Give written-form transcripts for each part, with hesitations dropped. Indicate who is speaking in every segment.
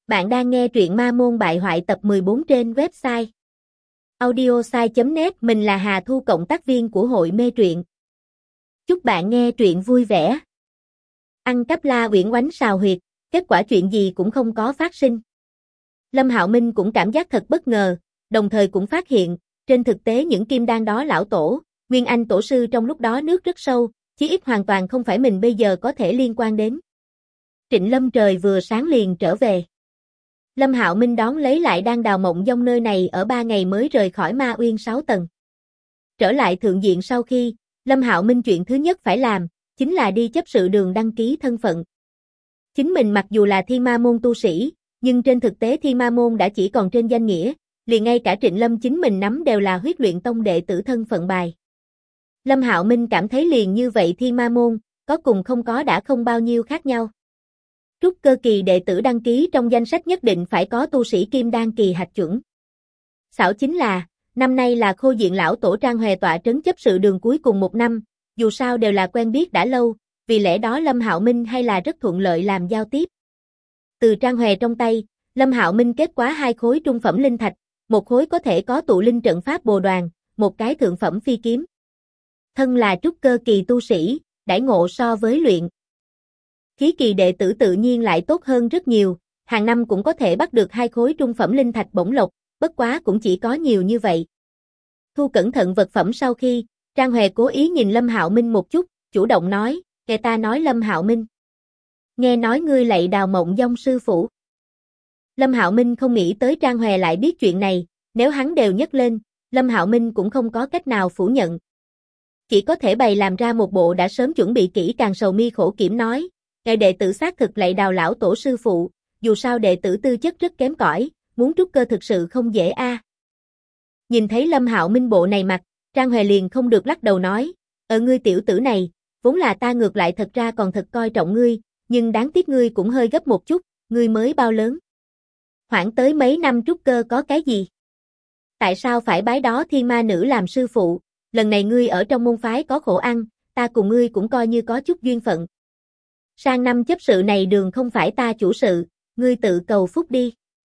Speaker 1: Bạn đang nghe truyện Ma Môn Bại Hoại tập 14 trên website audiosai.net. Mình là Hà Thu, cộng tác viên của hội mê truyện. Chúc bạn nghe truyện vui vẻ. Ăn cắp La Uyển Oánh sào huyệt, kết quả chuyện gì cũng không có phát sinh. Lâm Hạo Minh cũng cảm giác thật bất ngờ, đồng thời cũng phát hiện, trên thực tế những kim đan đó lão tổ, Nguyên Anh tổ sư trong lúc đó nước rất sâu, chí ít hoàn toàn không phải mình bây giờ có thể liên quan đến. Trịnh Lâm trời vừa sáng liền trở về. Lâm Hạo Minh đón lấy lại đang đào mộng dông nơi này ở 3 ngày mới rời khỏi Ma Uyên 6 tầng. Trở lại thượng diện sau khi, Lâm Hạo Minh chuyện thứ nhất phải làm, chính là đi chấp sự đường đăng ký thân phận. Chính mình mặc dù là Thiên Ma môn tu sĩ, nhưng trên thực tế Thiên Ma môn đã chỉ còn trên danh nghĩa, liền ngay cả Trịnh Lâm chính mình nắm đều là Huyết Luyện tông đệ tử thân phận bài. Lâm Hạo Minh cảm thấy liền như vậy Thiên Ma môn, có cùng không có đã không bao nhiêu khác nhau. Trúc cơ kỳ đệ tử đăng ký trong danh sách nhất định phải có tu sĩ kim đan kỳ hạch chuẩn. Xảo chính là, năm nay là Khô Diện lão tổ Trang Hòe tọa trấn chấp sự đường cuối cùng một năm, dù sao đều là quen biết đã lâu, vì lẽ đó Lâm Hạo Minh hay là rất thuận lợi làm giao tiếp. Từ Trang Hòe trong tay, Lâm Hạo Minh kết quá 2 khối trung phẩm linh thạch, một khối có thể có tụ linh trận pháp bồ đoàn, một cái thượng phẩm phi kiếm. Thân là trúc cơ kỳ tu sĩ, đãi ngộ so với luyện khí kỳ đệ tử tự nhiên lại tốt hơn rất nhiều, hàng năm cũng có thể bắt được 2 khối trung phẩm linh thạch bổng lộc, bất quá cũng chỉ có nhiều như vậy. Thu cẩn thận vật phẩm sau khi, Trang Hòe cố ý nhìn Lâm Hạo Minh một chút, chủ động nói, nghe ta nói Lâm Hạo Minh. Nghe nói ngươi lạy Đào Mộng Dông sư phụ. Lâm Hạo Minh không nghĩ tới Trang Hòe lại biết chuyện này, nếu hắn đều nhắc lên, Lâm Hạo Minh cũng không có cách nào phủ nhận. Chỉ có thể bày làm ra một bộ đã sớm chuẩn bị kỹ càng sầu mi khổ kiểm nói, ngài đệ tử xác thực lạy Đào lão tổ sư phụ, dù sao đệ tử tư chất rất kém cỏi, muốn trúc cơ thực sự không dễ a. Nhìn thấy Lâm Hạo Minh bộ này mặt, Trang Hòe liền không được lắc đầu nói, ngươi tiểu tử này, vốn là ta ngược lại thật ra còn thật coi trọng ngươi, nhưng đáng tiếc ngươi cũng hơi gấp một chút, ngươi mới bao lớn. Hoãn tới mấy năm trúc cơ có cái gì? Tại sao phải bái đó thiên ma nữ làm sư phụ, lần này ngươi ở trong môn phái có khổ ăn, ta cùng ngươi cũng coi như có chút duyên phận. Sang năm chấp sự này đường không phải ta chủ sự, ngươi tự cầu phúc đi.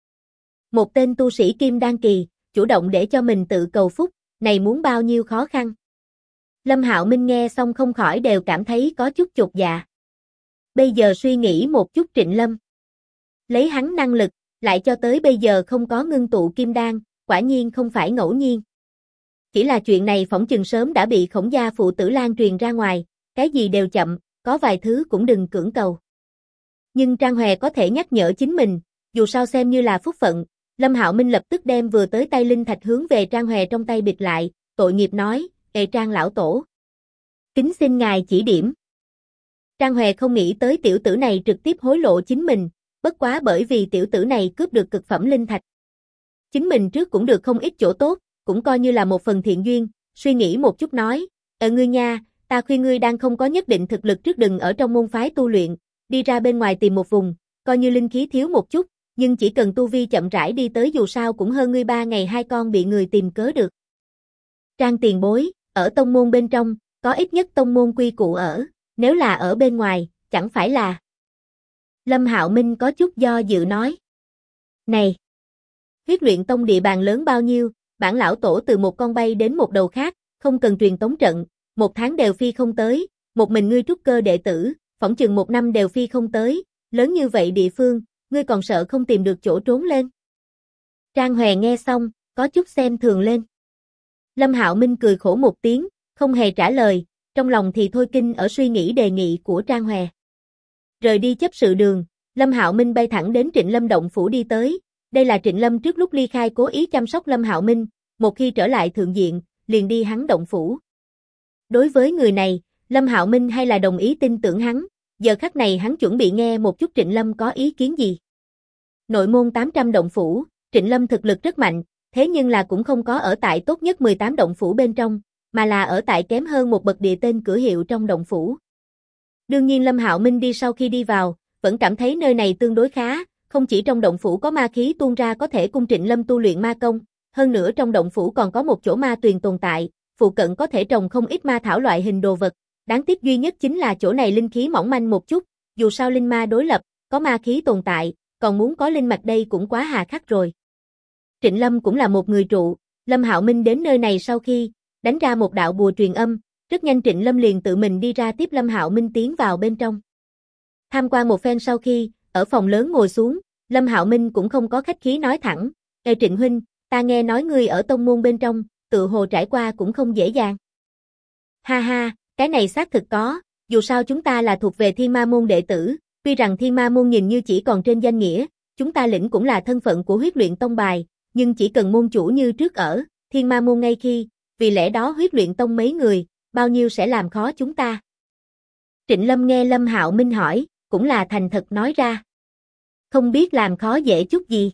Speaker 1: Một tên tu sĩ kim đan kỳ, chủ động để cho mình tự cầu phúc, này muốn bao nhiêu khó khăn. Lâm Hạo Minh nghe xong không khỏi đều cảm thấy có chút chột dạ. Bây giờ suy nghĩ một chút Trịnh Lâm. Lấy hắn năng lực, lại cho tới bây giờ không có ngưng tụ kim đan, quả nhiên không phải ngẫu nhiên. Chỉ là chuyện này phỏng chừng sớm đã bị Khổng gia phụ tử lan truyền ra ngoài, cái gì đều chậm, có vài thứ cũng đừng cưỡng cầu. Nhưng Trang Hòe có thể nhắc nhở chính mình, dù sao xem như là phúc phận, Lâm Hạo Minh lập tức đem vừa tới tay linh thạch hướng về Trang Hòe trong tay bịt lại, tội nghiệp nói, Trang lão tổ. Kính xin ngài chỉ điểm. Trang Hòe không nghĩ tới tiểu tử này trực tiếp hối lộ chính mình, bất quá bởi vì tiểu tử này cướp được cực phẩm linh thạch. Chính mình trước cũng được không ít chỗ tốt, cũng coi như là một phần thiện duyên, suy nghĩ một chút nói, ngươi nha, ta khuyên ngươi đang không có nhất định thực lực trước đừng ở trong môn phái tu luyện, đi ra bên ngoài tìm một vùng, coi như linh khí thiếu một chút, nhưng chỉ cần tu vi chậm rãi đi tới dù sao cũng hơn ngươi 3 ngày 2 con bị người tìm cớ được. Trang tiền bối, ở tông môn bên trong, có ít nhất tông môn quy củ ở, nếu là ở bên ngoài, chẳng phải là. Lâm Hạo Minh có chút do dự nói. Này, Huyết Luyện tông địa bàn lớn bao nhiêu, bản lão tổ từ một con bay đến một đầu khác, không cần truyền tống trận, 1 tháng đều phi không tới, một mình ngươi trúc cơ đệ tử, phỏng chừng 1 năm đều phi không tới, lớn như vậy địa phương, ngươi còn sợ không tìm được chỗ trốn lên. Trang Hòe nghe xong, có chút xem thường lên. Lâm Hạo Minh cười khổ một tiếng, không hề trả lời, trong lòng thì thôi kinh ở suy nghĩ đề nghị của Trang Hòe. Rời đi chấp sự đường, Lâm Hạo Minh bay thẳng đến Trịnh Lâm động phủ đi tới, đây là Trịnh Lâm trước lúc ly khai cố ý chăm sóc Lâm Hạo Minh, một khi trở lại thượng diện, liền đi hắn động phủ. Đối với người này, Lâm Hạo Minh hay là đồng ý tin tưởng hắn, giờ khắc này hắn chuẩn bị nghe một chút Trịnh Lâm có ý kiến gì. Nội môn 800 động phủ, Trịnh Lâm thực lực rất mạnh, thế nhưng là cũng không có ở tại tốt nhất 18 động phủ bên trong, mà là ở tại kém hơn một bậc địa tên cửa hiệu trong động phủ. Đương nhiên Lâm Hạo Minh sau khi đi vào, vẫn cảm thấy nơi này tương đối khá, không chỉ trong động phủ có ma khí tuôn ra có thể cung Trịnh Lâm tu luyện ma công, hơn nữa trong động phủ còn có một chỗ ma tuyền tồn tại, phụ cận có thể trồng không ít ma thảo loại hình đồ vật, đáng tiếc duy nhất chính là chỗ này linh khí mỏng manh một chút, dù sao linh ma đối lập, có ma khí tồn tại, còn muốn có linh mạch đây cũng quá hà khắc rồi. Trịnh Lâm cũng là một người trụ, Lâm Hạo Minh đến nơi này sau khi đánh ra một đạo bùa truyền âm, rất nhanh Trịnh Lâm liền tự mình đi ra tiếp Lâm Hạo Minh tiến vào bên trong. Tham quan một phen sau khi, ở phòng lớn ngồi xuống, Lâm Hạo Minh cũng không có khách khí nói thẳng, "Ê Trịnh huynh, ta nghe nói ngươi ở tông môn bên trong, tự hồ trải qua cũng không dễ dàng." "Ha ha, cái này xác thực có, dù sao chúng ta là thuộc về Thiên Ma môn đệ tử, tuy rằng Thiên Ma môn nhìn như chỉ còn trên danh nghĩa, chúng ta lĩnh cũng là thân phận của Huyết Luyện Tông bài, nhưng chỉ cần môn chủ như trước ở Thiên Ma môn ngay khi, vì lẽ đó Huyết Luyện Tông mấy người, bao nhiêu sẽ làm khó chúng ta." Trịnh Lâm nghe Lâm Hạo Minh hỏi, cũng là thành thật nói ra. "Không biết làm khó dễ chút gì?"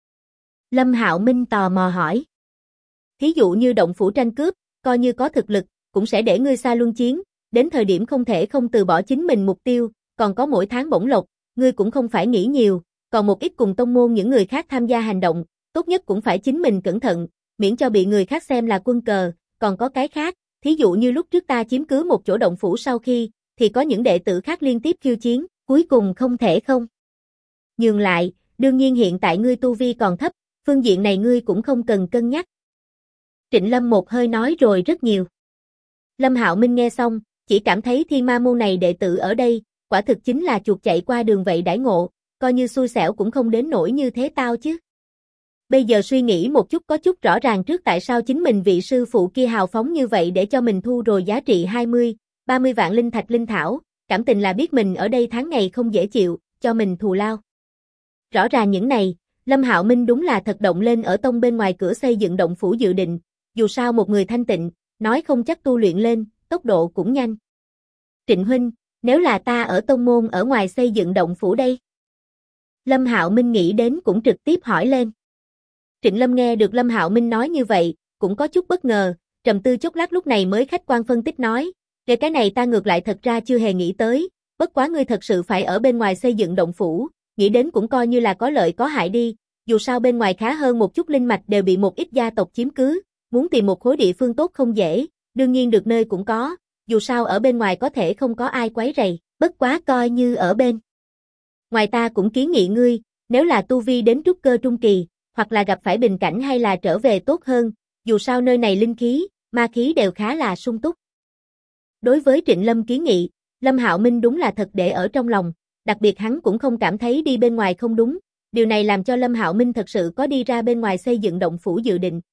Speaker 1: Lâm Hạo Minh tò mò hỏi. "Thí dụ như động phủ tranh cướp, coi như có thực lực, cũng sẽ để ngươi xa luân chiến, đến thời điểm không thể không từ bỏ chính mình mục tiêu, còn có mỗi tháng bổng lộc, ngươi cũng không phải nghĩ nhiều, còn một ít cùng tông môn những người khác tham gia hành động, tốt nhất cũng phải chính mình cẩn thận, miễn cho bị người khác xem là quân cờ, còn có cái khác, thí dụ như lúc trước ta chiếm cứ một chỗ động phủ sau khi, thì có những đệ tử khác liên tiếp khiêu chiến, cuối cùng không thể không nhường lại, đương nhiên hiện tại ngươi tu vi còn thấp, phương diện này ngươi cũng không cần cân nhắc." Trịnh Lâm một hơi nói rồi rất nhiều. Lâm Hạo Minh nghe xong, chỉ cảm thấy Thiên Ma môn này đệ tử ở đây, quả thực chính là chuột chạy qua đường vậy đãi ngộ, coi như xui xẻo cũng không đến nỗi như thế tao chứ. Bây giờ suy nghĩ một chút có chút rõ ràng trước tại sao chính mình vị sư phụ kia hào phóng như vậy để cho mình thu rồi giá trị 20, 30 vạn linh thạch linh thảo, cảm tình là biết mình ở đây tháng ngày không dễ chịu, cho mình thù lao. Rõ ràng những này, Lâm Hạo Minh đúng là thật động lên ở tông bên ngoài cửa xây dựng động phủ dự định, dù sao một người thanh tịnh, nói không chắc tu luyện lên, tốc độ cũng nhanh. "Trịnh huynh, nếu là ta ở tông môn ở ngoài xây dựng động phủ đây?" Lâm Hạo Minh nghĩ đến cũng trực tiếp hỏi lên. Trịnh Lâm nghe được Lâm Hạo Minh nói như vậy, cũng có chút bất ngờ, trầm tư chốc lát lúc này mới khách quan phân tích nói, "Về cái này ta ngược lại thật ra chưa hề nghĩ tới, bất quá ngươi thật sự phải ở bên ngoài xây dựng động phủ, nghĩ đến cũng coi như là có lợi có hại đi, dù sao bên ngoài khá hơn một chút linh mạch đều bị một ít gia tộc chiếm cứ, muốn tìm một khối địa phương tốt không dễ, đương nhiên được nơi cũng có, dù sao ở bên ngoài có thể không có ai quấy rầy, bất quá coi như ở bên ngoài ta cũng kiến nghị ngươi, nếu là tu vi đến trúc cơ trung kỳ, hoặc là gặp phải bình cảnh hay là trở về tốt hơn, dù sao nơi này linh khí, ma khí đều khá là sung túc." Đối với Trịnh Lâm kiến nghị, Lâm Hạo Minh đúng là thật để ở trong lòng, đặc biệt hắn cũng không cảm thấy đi bên ngoài không đúng, điều này làm cho Lâm Hạo Minh thật sự có đi ra bên ngoài xây dựng động phủ dự định.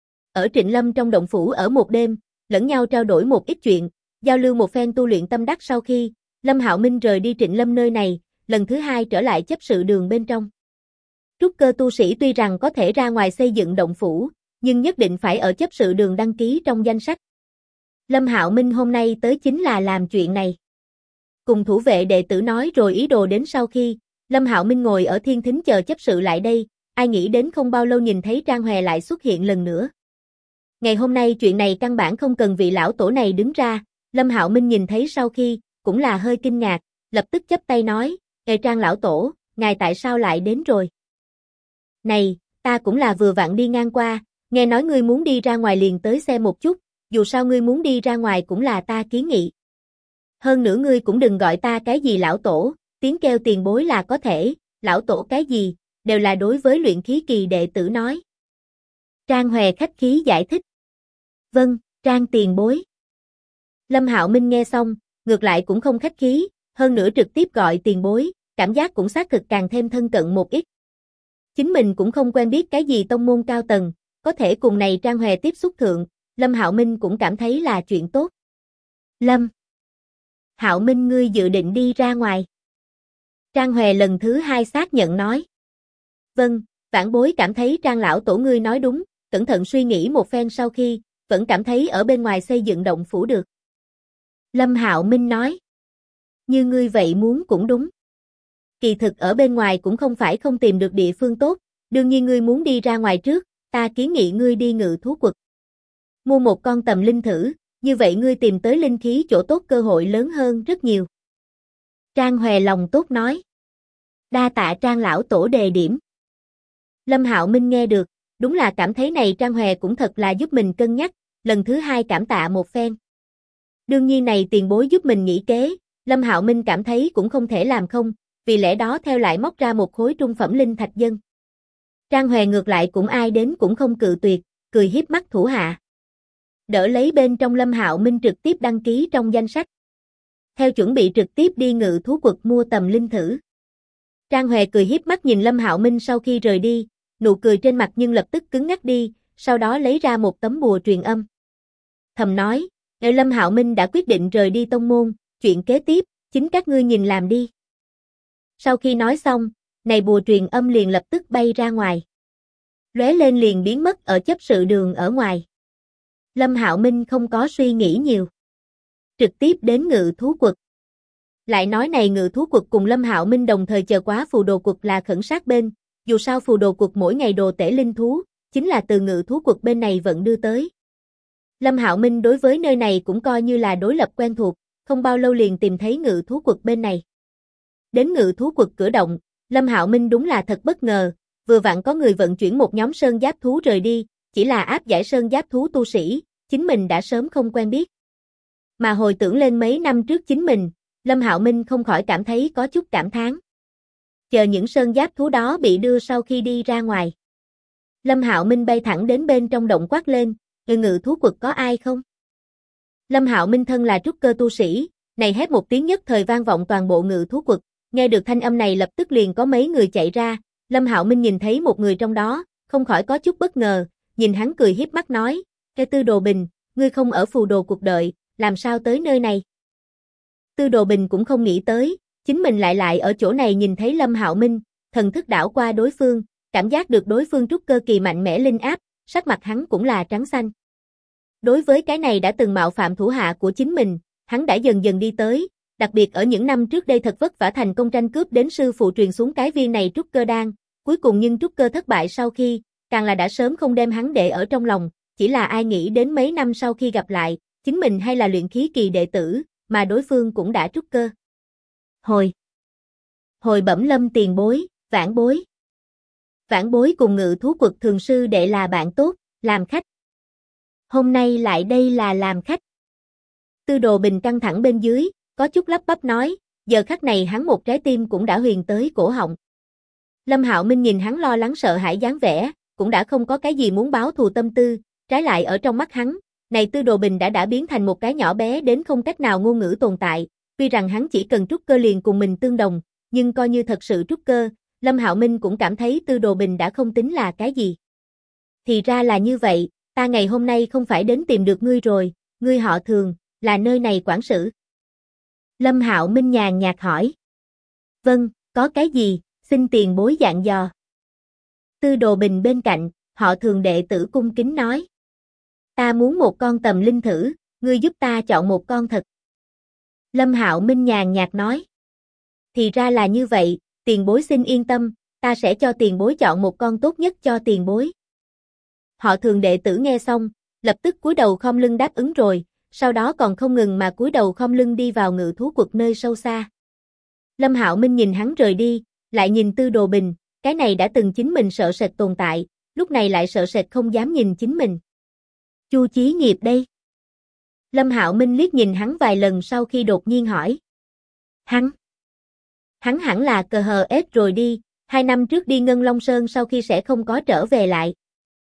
Speaker 1: Ở Trịnh Lâm trong động phủ ở một đêm, lẫn nhau trao đổi một ít chuyện, giao lưu một phen tu luyện tâm đắc sau khi, Lâm Hạo Minh rời đi Trịnh Lâm nơi này, lần thứ hai trở lại chấp sự đường bên trong. Trúc cơ tu sĩ tuy rằng có thể ra ngoài xây dựng động phủ, nhưng nhất định phải ở chấp sự đường đăng ký trong danh sách. Lâm Hạo Minh hôm nay tới chính là làm chuyện này. Cùng thủ vệ đệ tử nói rồi ý đồ đến sau khi, Lâm Hạo Minh ngồi ở thiên thính chờ chấp sự lại đây, ai nghĩ đến không bao lâu nhìn thấy Trang Hòe lại xuất hiện lần nữa. Ngày hôm nay chuyện này căn bản không cần vị lão tổ này đứng ra, Lâm Hạo Minh nhìn thấy sau khi, cũng là hơi kinh ngạc, lập tức chắp tay nói, "Ê Trang lão tổ, ngài tại sao lại đến rồi?" "Này, ta cũng là vừa vặn đi ngang qua, nghe nói ngươi muốn đi ra ngoài liền tới xem một chút, dù sao ngươi muốn đi ra ngoài cũng là ta kiến nghị. Hơn nữa ngươi cũng đừng gọi ta cái gì lão tổ, tiếng kêu tiền bối là có thể, lão tổ cái gì, đều là đối với luyện khí kỳ đệ tử nói." Trang Hòe khách khí giải thích. "Vâng, Trang tiền bối." Lâm Hạo Minh nghe xong, ngược lại cũng không khách khí, hơn nữa trực tiếp gọi tiền bối, cảm giác cũng xác thực càng thêm thân cận một ít. Chính mình cũng không quen biết cái gì tông môn cao tầng, có thể cùng này Trang Hòe tiếp xúc thượng, Lâm Hạo Minh cũng cảm thấy là chuyện tốt. "Lâm Hạo Minh ngươi dự định đi ra ngoài?" Trang Hòe lần thứ hai xác nhận nói. "Vâng, vãn bối cảm thấy Trang lão tổ ngươi nói đúng, cẩn thận suy nghĩ một phen sau khi, vẫn cảm thấy ở bên ngoài xây dựng động phủ được." Lâm Hạo Minh nói. "Như ngươi vậy muốn cũng đúng. Kỳ thực ở bên ngoài cũng không phải không tìm được địa phương tốt, đương nhiên ngươi muốn đi ra ngoài trước, ta kiến nghị ngươi đi Ngự Thú Quật. Mua một con tầm linh thử, như vậy ngươi tìm tới linh khí chỗ tốt cơ hội lớn hơn rất nhiều." Trang Hòe lòng tốt nói. "Đa tạ Trang lão tổ đề điểm." Lâm Hạo Minh nghe được, đúng là cảm thấy này Trang Hòe cũng thật là giúp mình cân nhắc, lần thứ hai cảm tạ một phen. Đương nhiên này tiền bối giúp mình nghĩ kế, Lâm Hạo Minh cảm thấy cũng không thể làm không, vì lẽ đó theo lại móc ra một khối trung phẩm linh thạch dân. Trang Hoè ngược lại cũng ai đến cũng không cự tuyệt, cười hiếp mắt thủ hạ. Đỡ lấy bên trong Lâm Hạo Minh trực tiếp đăng ký trong danh sách. Theo chuẩn bị trực tiếp đi Ngự Thú Quật mua tầm linh thử. Trang Hoè cười hiếp mắt nhìn Lâm Hạo Minh sau khi rời đi, nụ cười trên mặt nhưng lập tức cứng ngắc đi, sau đó lấy ra một tấm bùa truyền âm. Thầm nói, Lâm Hạo Minh đã quyết định rời đi tông môn, chuyện kế tiếp, chính các ngươi nhìn làm đi. Sau khi nói xong, này bùa truyền âm liền lập tức bay ra ngoài. Lóe lên liền biến mất ở chấp sự đường ở ngoài. Lâm Hạo Minh không có suy nghĩ nhiều. Trực tiếp đến Ngự Thú Quật. Lại nói này Ngự Thú Quật cùng Lâm Hạo Minh đồng thời chờ quá Phù Đồ Quật là khẩn sát bên, dù sao Phù Đồ Quật mỗi ngày đồ tể linh thú, chính là từ Ngự Thú Quật bên này vận đưa tới. Lâm Hạo Minh đối với nơi này cũng coi như là đối lập quen thuộc, không bao lâu liền tìm thấy Ngự Thú Quật bên này. Đến Ngự Thú Quật cửa động, Lâm Hạo Minh đúng là thật bất ngờ, vừa vặn có người vận chuyển một nhóm sơn giáp thú rời đi, chỉ là áp giải sơn giáp thú tu sĩ, chính mình đã sớm không quen biết. Mà hồi tưởng lên mấy năm trước chính mình, Lâm Hạo Minh không khỏi cảm thấy có chút cảm thán. Chờ những sơn giáp thú đó bị đưa sau khi đi ra ngoài. Lâm Hạo Minh bay thẳng đến bên trong động quát lên, Ngự Thú Quật có ai không? Lâm Hạo Minh thân là trúc cơ tu sĩ, này hét một tiếng nhất thời vang vọng toàn bộ Ngự Thú Quật, nghe được thanh âm này lập tức liền có mấy người chạy ra, Lâm Hạo Minh nhìn thấy một người trong đó, không khỏi có chút bất ngờ, nhìn hắn cười hiếp mắt nói, Tư Đồ Bình, ngươi không ở Phù Đồ Cuộc đợi, làm sao tới nơi này? Tư Đồ Bình cũng không nghĩ tới, chính mình lại ở chỗ này nhìn thấy Lâm Hạo Minh, thần thức đảo qua đối phương, cảm giác được đối phương trúc cơ kỳ mạnh mẽ linh áp, sắc mặt hắn cũng là trắng xanh. Đối với cái này đã từng mạo phạm thủ hạ của chính mình, hắn đã dần dần đi tới, đặc biệt ở những năm trước đây thật vất vả thành công tranh cướp đến sư phụ truyền xuống cái viên này trúc cơ đan, cuối cùng nhưng trúc cơ thất bại sau khi, càng là đã sớm không đem hắn để ở trong lòng, chỉ là ai nghĩ đến mấy năm sau khi gặp lại, chính mình hay là luyện khí kỳ đệ tử, mà đối phương cũng đã trúc cơ. Hồi bẩm Lâm tiền bối, Vãn bối. Vãn bối cùng Ngự Thú Quật thường sư đệ là bạn tốt, làm khách. Hôm nay lại đây là làm khách. Tư Đồ Bình căng thẳng bên dưới, có chút lắp bắp nói, giờ khắc này hắn một trái tim cũng đã huyền tới cổ họng. Lâm Hạo Minh nhìn hắn lo lắng sợ hãi dáng vẻ, cũng đã không có cái gì muốn báo thù tâm tư, trái lại ở trong mắt hắn, này Tư Đồ Bình đã biến thành một cái nhỏ bé đến không cách nào ngôn ngữ tồn tại, tuy rằng hắn chỉ cần trúc cơ liền cùng mình tương đồng, nhưng coi như thật sự trúc cơ, Lâm Hạo Minh cũng cảm thấy Tư Đồ Bình đã không tính là cái gì. Thì ra là như vậy, ta ngày hôm nay không phải đến tìm được ngươi rồi, ngươi họ Thường, là nơi này quản sự. Lâm Hạo Minh nhàn nhạt hỏi. Vâng, có cái gì, xin tiền bối dặn dò. Tư Đồ Bình bên cạnh, họ Thường đệ tử cung kính nói. Ta muốn một con tầm linh thử, ngươi giúp ta chọn một con thật. Lâm Hạo Minh nhàn nhạt nói. Thì ra là như vậy, tiền bối xin yên tâm, ta sẽ cho tiền bối chọn một con tốt nhất cho tiền bối. Họ Thường đệ tử nghe xong, lập tức cúi đầu khom lưng đáp ứng rồi, sau đó còn không ngừng mà cúi đầu khom lưng đi vào Ngự Thú Quật nơi sâu xa. Lâm Hạo Minh nhìn hắn rời đi, lại nhìn Tư Đồ Bình, cái này đã từng chính mình sợ sệt tồn tại, lúc này lại sợ sệt không dám nhìn chính mình. Chu Chí Nghiệp đây. Lâm Hạo Minh liếc nhìn hắn vài lần sau khi đột nhiên hỏi. Hắn hẳn là cờ hờ ết rồi đi, 2 năm trước đi Ngân Long Sơn sau khi sẽ không có trở về lại.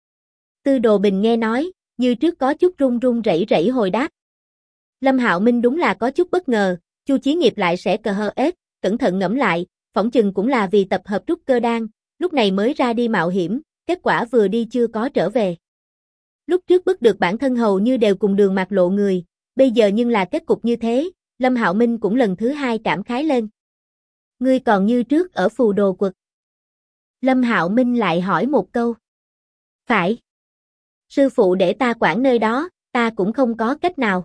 Speaker 1: Tư Đồ Bình nghe nói, như trước có chút run run rẩy rẩy hồi đáp. Lâm Hạo Minh đúng là có chút bất ngờ, Chu Chí Nghiệp lại sẽ cờ hờ ết, cẩn thận ngẫm lại, phỏng chừng cũng là vì tập hợp trúc cơ đan, lúc này mới ra đi mạo hiểm, kết quả vừa đi chưa có trở về. Lúc trước bức được bản thân hầu như đều cùng đường mạc lộ người, bây giờ nhưng là kết cục như thế, Lâm Hạo Minh cũng lần thứ 2 cảm khái lên. Ngươi còn như trước ở Phù Đồ Quật. Lâm Hạo Minh lại hỏi một câu. Phải. Sư phụ để ta quản nơi đó, ta cũng không có cách nào.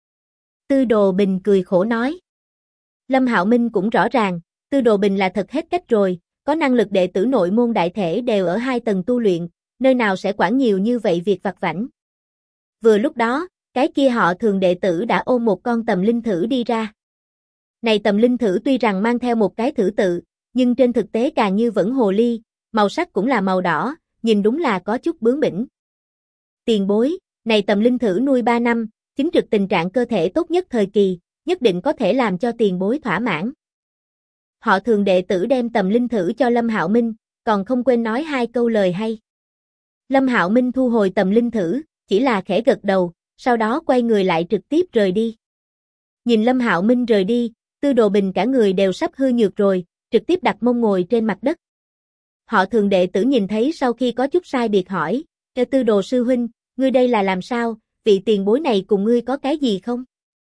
Speaker 1: Tư Đồ Bình cười khổ nói. Lâm Hạo Minh cũng rõ ràng, Tư Đồ Bình là thật hết cách rồi, có năng lực đệ tử nội môn đại thể đều ở 2 tầng tu luyện, nơi nào sẽ quản nhiều như vậy việc vặt vãnh. Vừa lúc đó, cái kia họ Thường đệ tử đã ôm một con tầm linh thử đi ra. Này tầm linh thử tuy rằng mang theo một cái thử tự, nhưng trên thực tế càng như vẫn hồ ly, màu sắc cũng là màu đỏ, nhìn đúng là có chút bướng bỉnh. Tiền bối, này tầm linh thử nuôi 3 năm, chính trực tình trạng cơ thể tốt nhất thời kỳ, nhất định có thể làm cho tiền bối thỏa mãn. Họ Thường đệ tử đem tầm linh thử cho Lâm Hạo Minh, còn không quên nói 2 câu lời hay. Lâm Hạo Minh thu hồi tầm linh thử, chỉ là khẽ gật đầu, sau đó quay người lại trực tiếp rời đi. Nhìn Lâm Hạo Minh rời đi, Tư Đồ Bình cả người đều sắp hư nhược rồi, trực tiếp đặt mông ngồi trên mặt đất. Họ Thường đệ tử nhìn thấy sau khi có chút sai biệt hỏi, Tư Đồ sư huynh, ngươi đây là làm sao, vị tiền bối này cùng ngươi có cái gì không?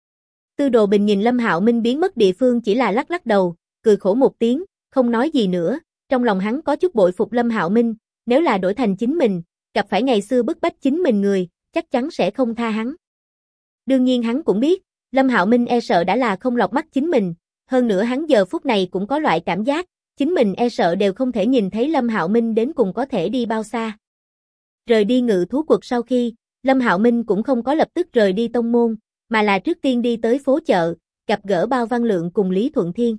Speaker 1: Tư Đồ Bình nhìn Lâm Hạo Minh biến mất địa phương chỉ là lắc lắc đầu, cười khổ một tiếng, không nói gì nữa, trong lòng hắn có chút bội phục Lâm Hạo Minh, nếu là đổi thành chính mình, gặp phải ngày xưa bức bách chính mình người, chắc chắn sẽ không tha hắn. Đương nhiên hắn cũng biết, Lâm Hạo Minh e sợ đã là không lọt mắt chính mình, hơn nữa hắn giờ phút này cũng có loại cảm giác, chính mình e sợ đều không thể nhìn thấy Lâm Hạo Minh đến cùng có thể đi bao xa. Rời đi Ngự thú quật sau khi, Lâm Hạo Minh cũng không có lập tức rời đi tông môn, mà là trước tiên đi tới phố chợ, gặp gỡ Bao Văn Lượng cùng Lý Thuận Thiên.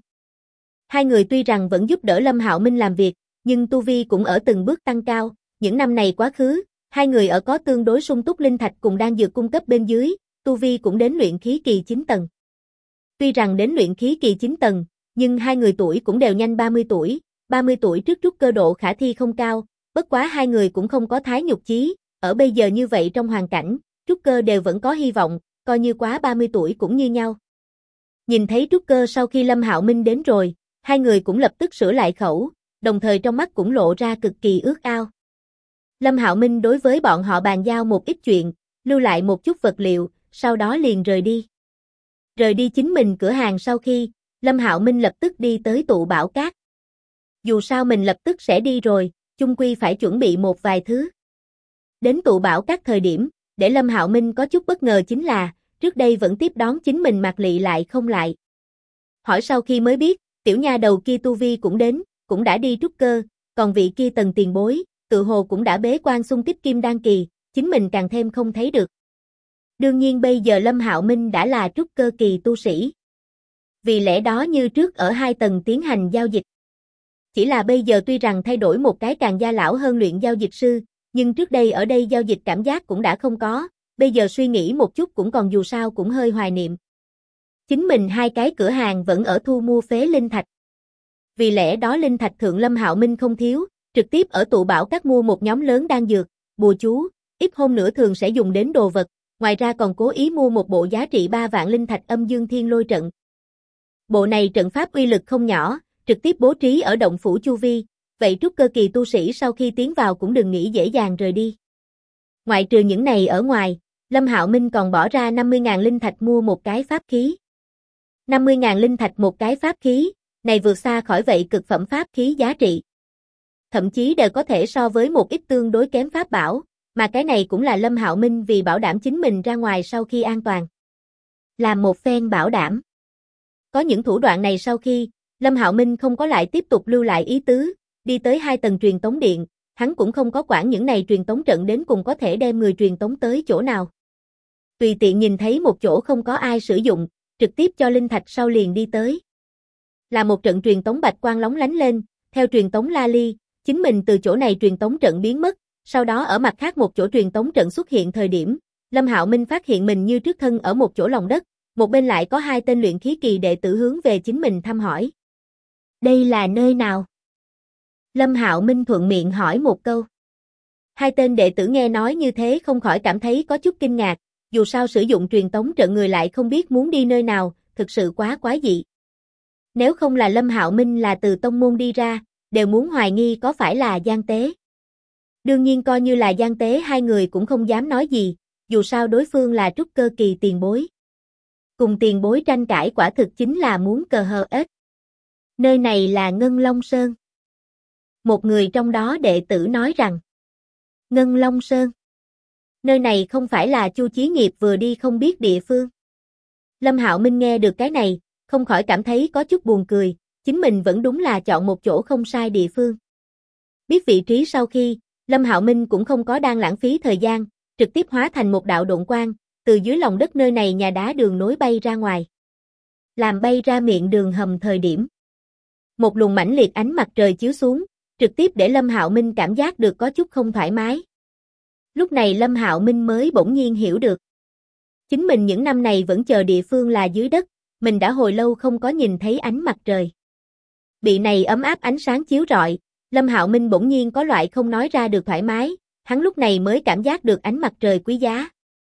Speaker 1: Hai người tuy rằng vẫn giúp đỡ Lâm Hạo Minh làm việc, nhưng tu vi cũng ở từng bước tăng cao, những năm này quá khứ, hai người ở có tương đối sung túc linh thạch cùng đan dược cung cấp bên dưới, tu vi cũng đến luyện khí kỳ 9 tầng. Tuy rằng đến luyện khí kỳ 9 tầng, nhưng hai người tuổi cũng đều nhanh 30 tuổi trước trúc cơ độ khả thi không cao, bất quá hai người cũng không có thái nhục chí, ở bây giờ như vậy trong hoàn cảnh, trúc cơ đều vẫn có hy vọng, coi như quá 30 tuổi cũng như nhau. Nhìn thấy trúc cơ sau khi Lâm Hạo Minh đến rồi, hai người cũng lập tức sửa lại khẩu, đồng thời trong mắt cũng lộ ra cực kỳ ước ao. Lâm Hạo Minh đối với bọn họ bàn giao một ít chuyện, lưu lại một chút vật liệu, sau đó liền rời đi. Rời đi chính mình cửa hàng sau khi, Lâm Hạo Minh lập tức đi tới tụ bảo cát. Dù sao mình lập tức sẽ đi rồi, chung quy phải chuẩn bị một vài thứ. Đến tụ bảo cát thời điểm, để Lâm Hạo Minh có chút bất ngờ chính là, trước đây vẫn tiếp đón chính mình Mạc Lị lại không lại. Hỏi sau khi mới biết, tiểu nha đầu kia tu vi cũng đến, cũng đã đi trúc cơ, còn vị kia Tần tiền bối, tự hồ cũng đã bế quan xung kích kim đan kỳ, chính mình càng thêm không thấy được. Đương nhiên bây giờ Lâm Hạo Minh đã là trúc cơ kỳ tu sĩ. Vì lẽ đó như trước ở 2 tầng tiến hành giao dịch. Chỉ là bây giờ tuy rằng thay đổi một cái càng gia lão hơn luyện giao dịch sư, nhưng trước đây ở đây giao dịch cảm giác cũng đã không có, bây giờ suy nghĩ một chút cũng còn dù sao cũng hơi hoài niệm. Chính mình 2 cái cửa hàng vẫn ở thu mua phế linh thạch. Vì lẽ đó linh thạch thượng Lâm Hạo Minh không thiếu, trực tiếp ở tụ bảo các mua một nhóm lớn đan dược, bùa chú, ít hôm nữa thường sẽ dùng đến đồ vật, ngoài ra còn cố ý mua một bộ giá trị 3 vạn linh thạch Âm Dương Thiên Lôi trận. Bộ này trận pháp uy lực không nhỏ, trực tiếp bố trí ở động phủ chu vi, vậy trúc cơ kỳ tu sĩ sau khi tiến vào cũng đừng nghĩ dễ dàng rời đi. Ngoại trừ những này ở ngoài, Lâm Hạo Minh còn bỏ ra 50.000 linh thạch mua một cái pháp khí. 50.000 linh thạch một cái pháp khí, này vượt xa khỏi vậy cực phẩm pháp khí giá trị. Thậm chí đều có thể so với một ít tương đối kém pháp bảo, mà cái này cũng là Lâm Hạo Minh vì bảo đảm chính mình ra ngoài sau khi an toàn. Làm một phen bảo đảm. Có những thủ đoạn này sau khi, Lâm Hạo Minh không có lại tiếp tục lưu lại ý tứ, đi tới 2 tầng truyền tống điện, hắn cũng không có quản những này truyền tống trận đến cùng có thể đem người truyền tống tới chỗ nào. Tùy tiện nhìn thấy một chỗ không có ai sử dụng, trực tiếp cho linh thạch sau liền đi tới. Là một trận truyền tống bạch quang lóng lánh lên, theo truyền tống la ly, chính mình từ chỗ này truyền tống trận biến mất, sau đó ở mặt khác một chỗ truyền tống trận xuất hiện thời điểm, Lâm Hạo Minh phát hiện mình như trước thân ở một chỗ lòng đất, một bên lại có 2 tên luyện khí kỳ đệ tử hướng về chính mình thăm hỏi. Đây là nơi nào? Lâm Hạo Minh thuận miệng hỏi một câu. 2 tên đệ tử nghe nói như thế không khỏi cảm thấy có chút kinh ngạc, dù sao sử dụng truyền tống trận người lại không biết muốn đi nơi nào, thực sự quá quái dị. Nếu không là Lâm Hạo Minh là từ tông môn đi ra, đều muốn hoài nghi có phải là gian tế. Đương nhiên coi như là gian tế hai người cũng không dám nói gì, dù sao đối phương là trúc cơ kỳ tiền bối. Cùng tiền bối tranh cãi quả thực chính là muốn cờ hờ ếch. Nơi này là Ngân Long Sơn. Một người trong đó đệ tử nói rằng, Ngân Long Sơn. Nơi này không phải là Chu Chí Nghiệp vừa đi không biết địa phương. Lâm Hạo Minh nghe được cái này, không khỏi cảm thấy có chút buồn cười, chính mình vẫn đúng là chọn một chỗ không sai địa phương. Biết vị trí sau khi, Lâm Hạo Minh cũng không có đang lãng phí thời gian, trực tiếp hóa thành một đạo độn quang, từ dưới lòng đất nơi này nhà đá đường nối bay ra ngoài. Làm bay ra miệng đường hầm thời điểm. Một luồng mãnh liệt ánh mặt trời chiếu xuống, trực tiếp để Lâm Hạo Minh cảm giác được có chút không thoải mái. Lúc này Lâm Hạo Minh mới bỗng nhiên hiểu được. Chính mình những năm này vẫn chờ địa phương là dưới đất, mình đã hồi lâu không có nhìn thấy ánh mặt trời. Bị này ấm áp ánh sáng chiếu rọi, Lâm Hạo Minh bỗng nhiên có loại không nói ra được thoải mái, hắn lúc này mới cảm giác được ánh mặt trời quý giá.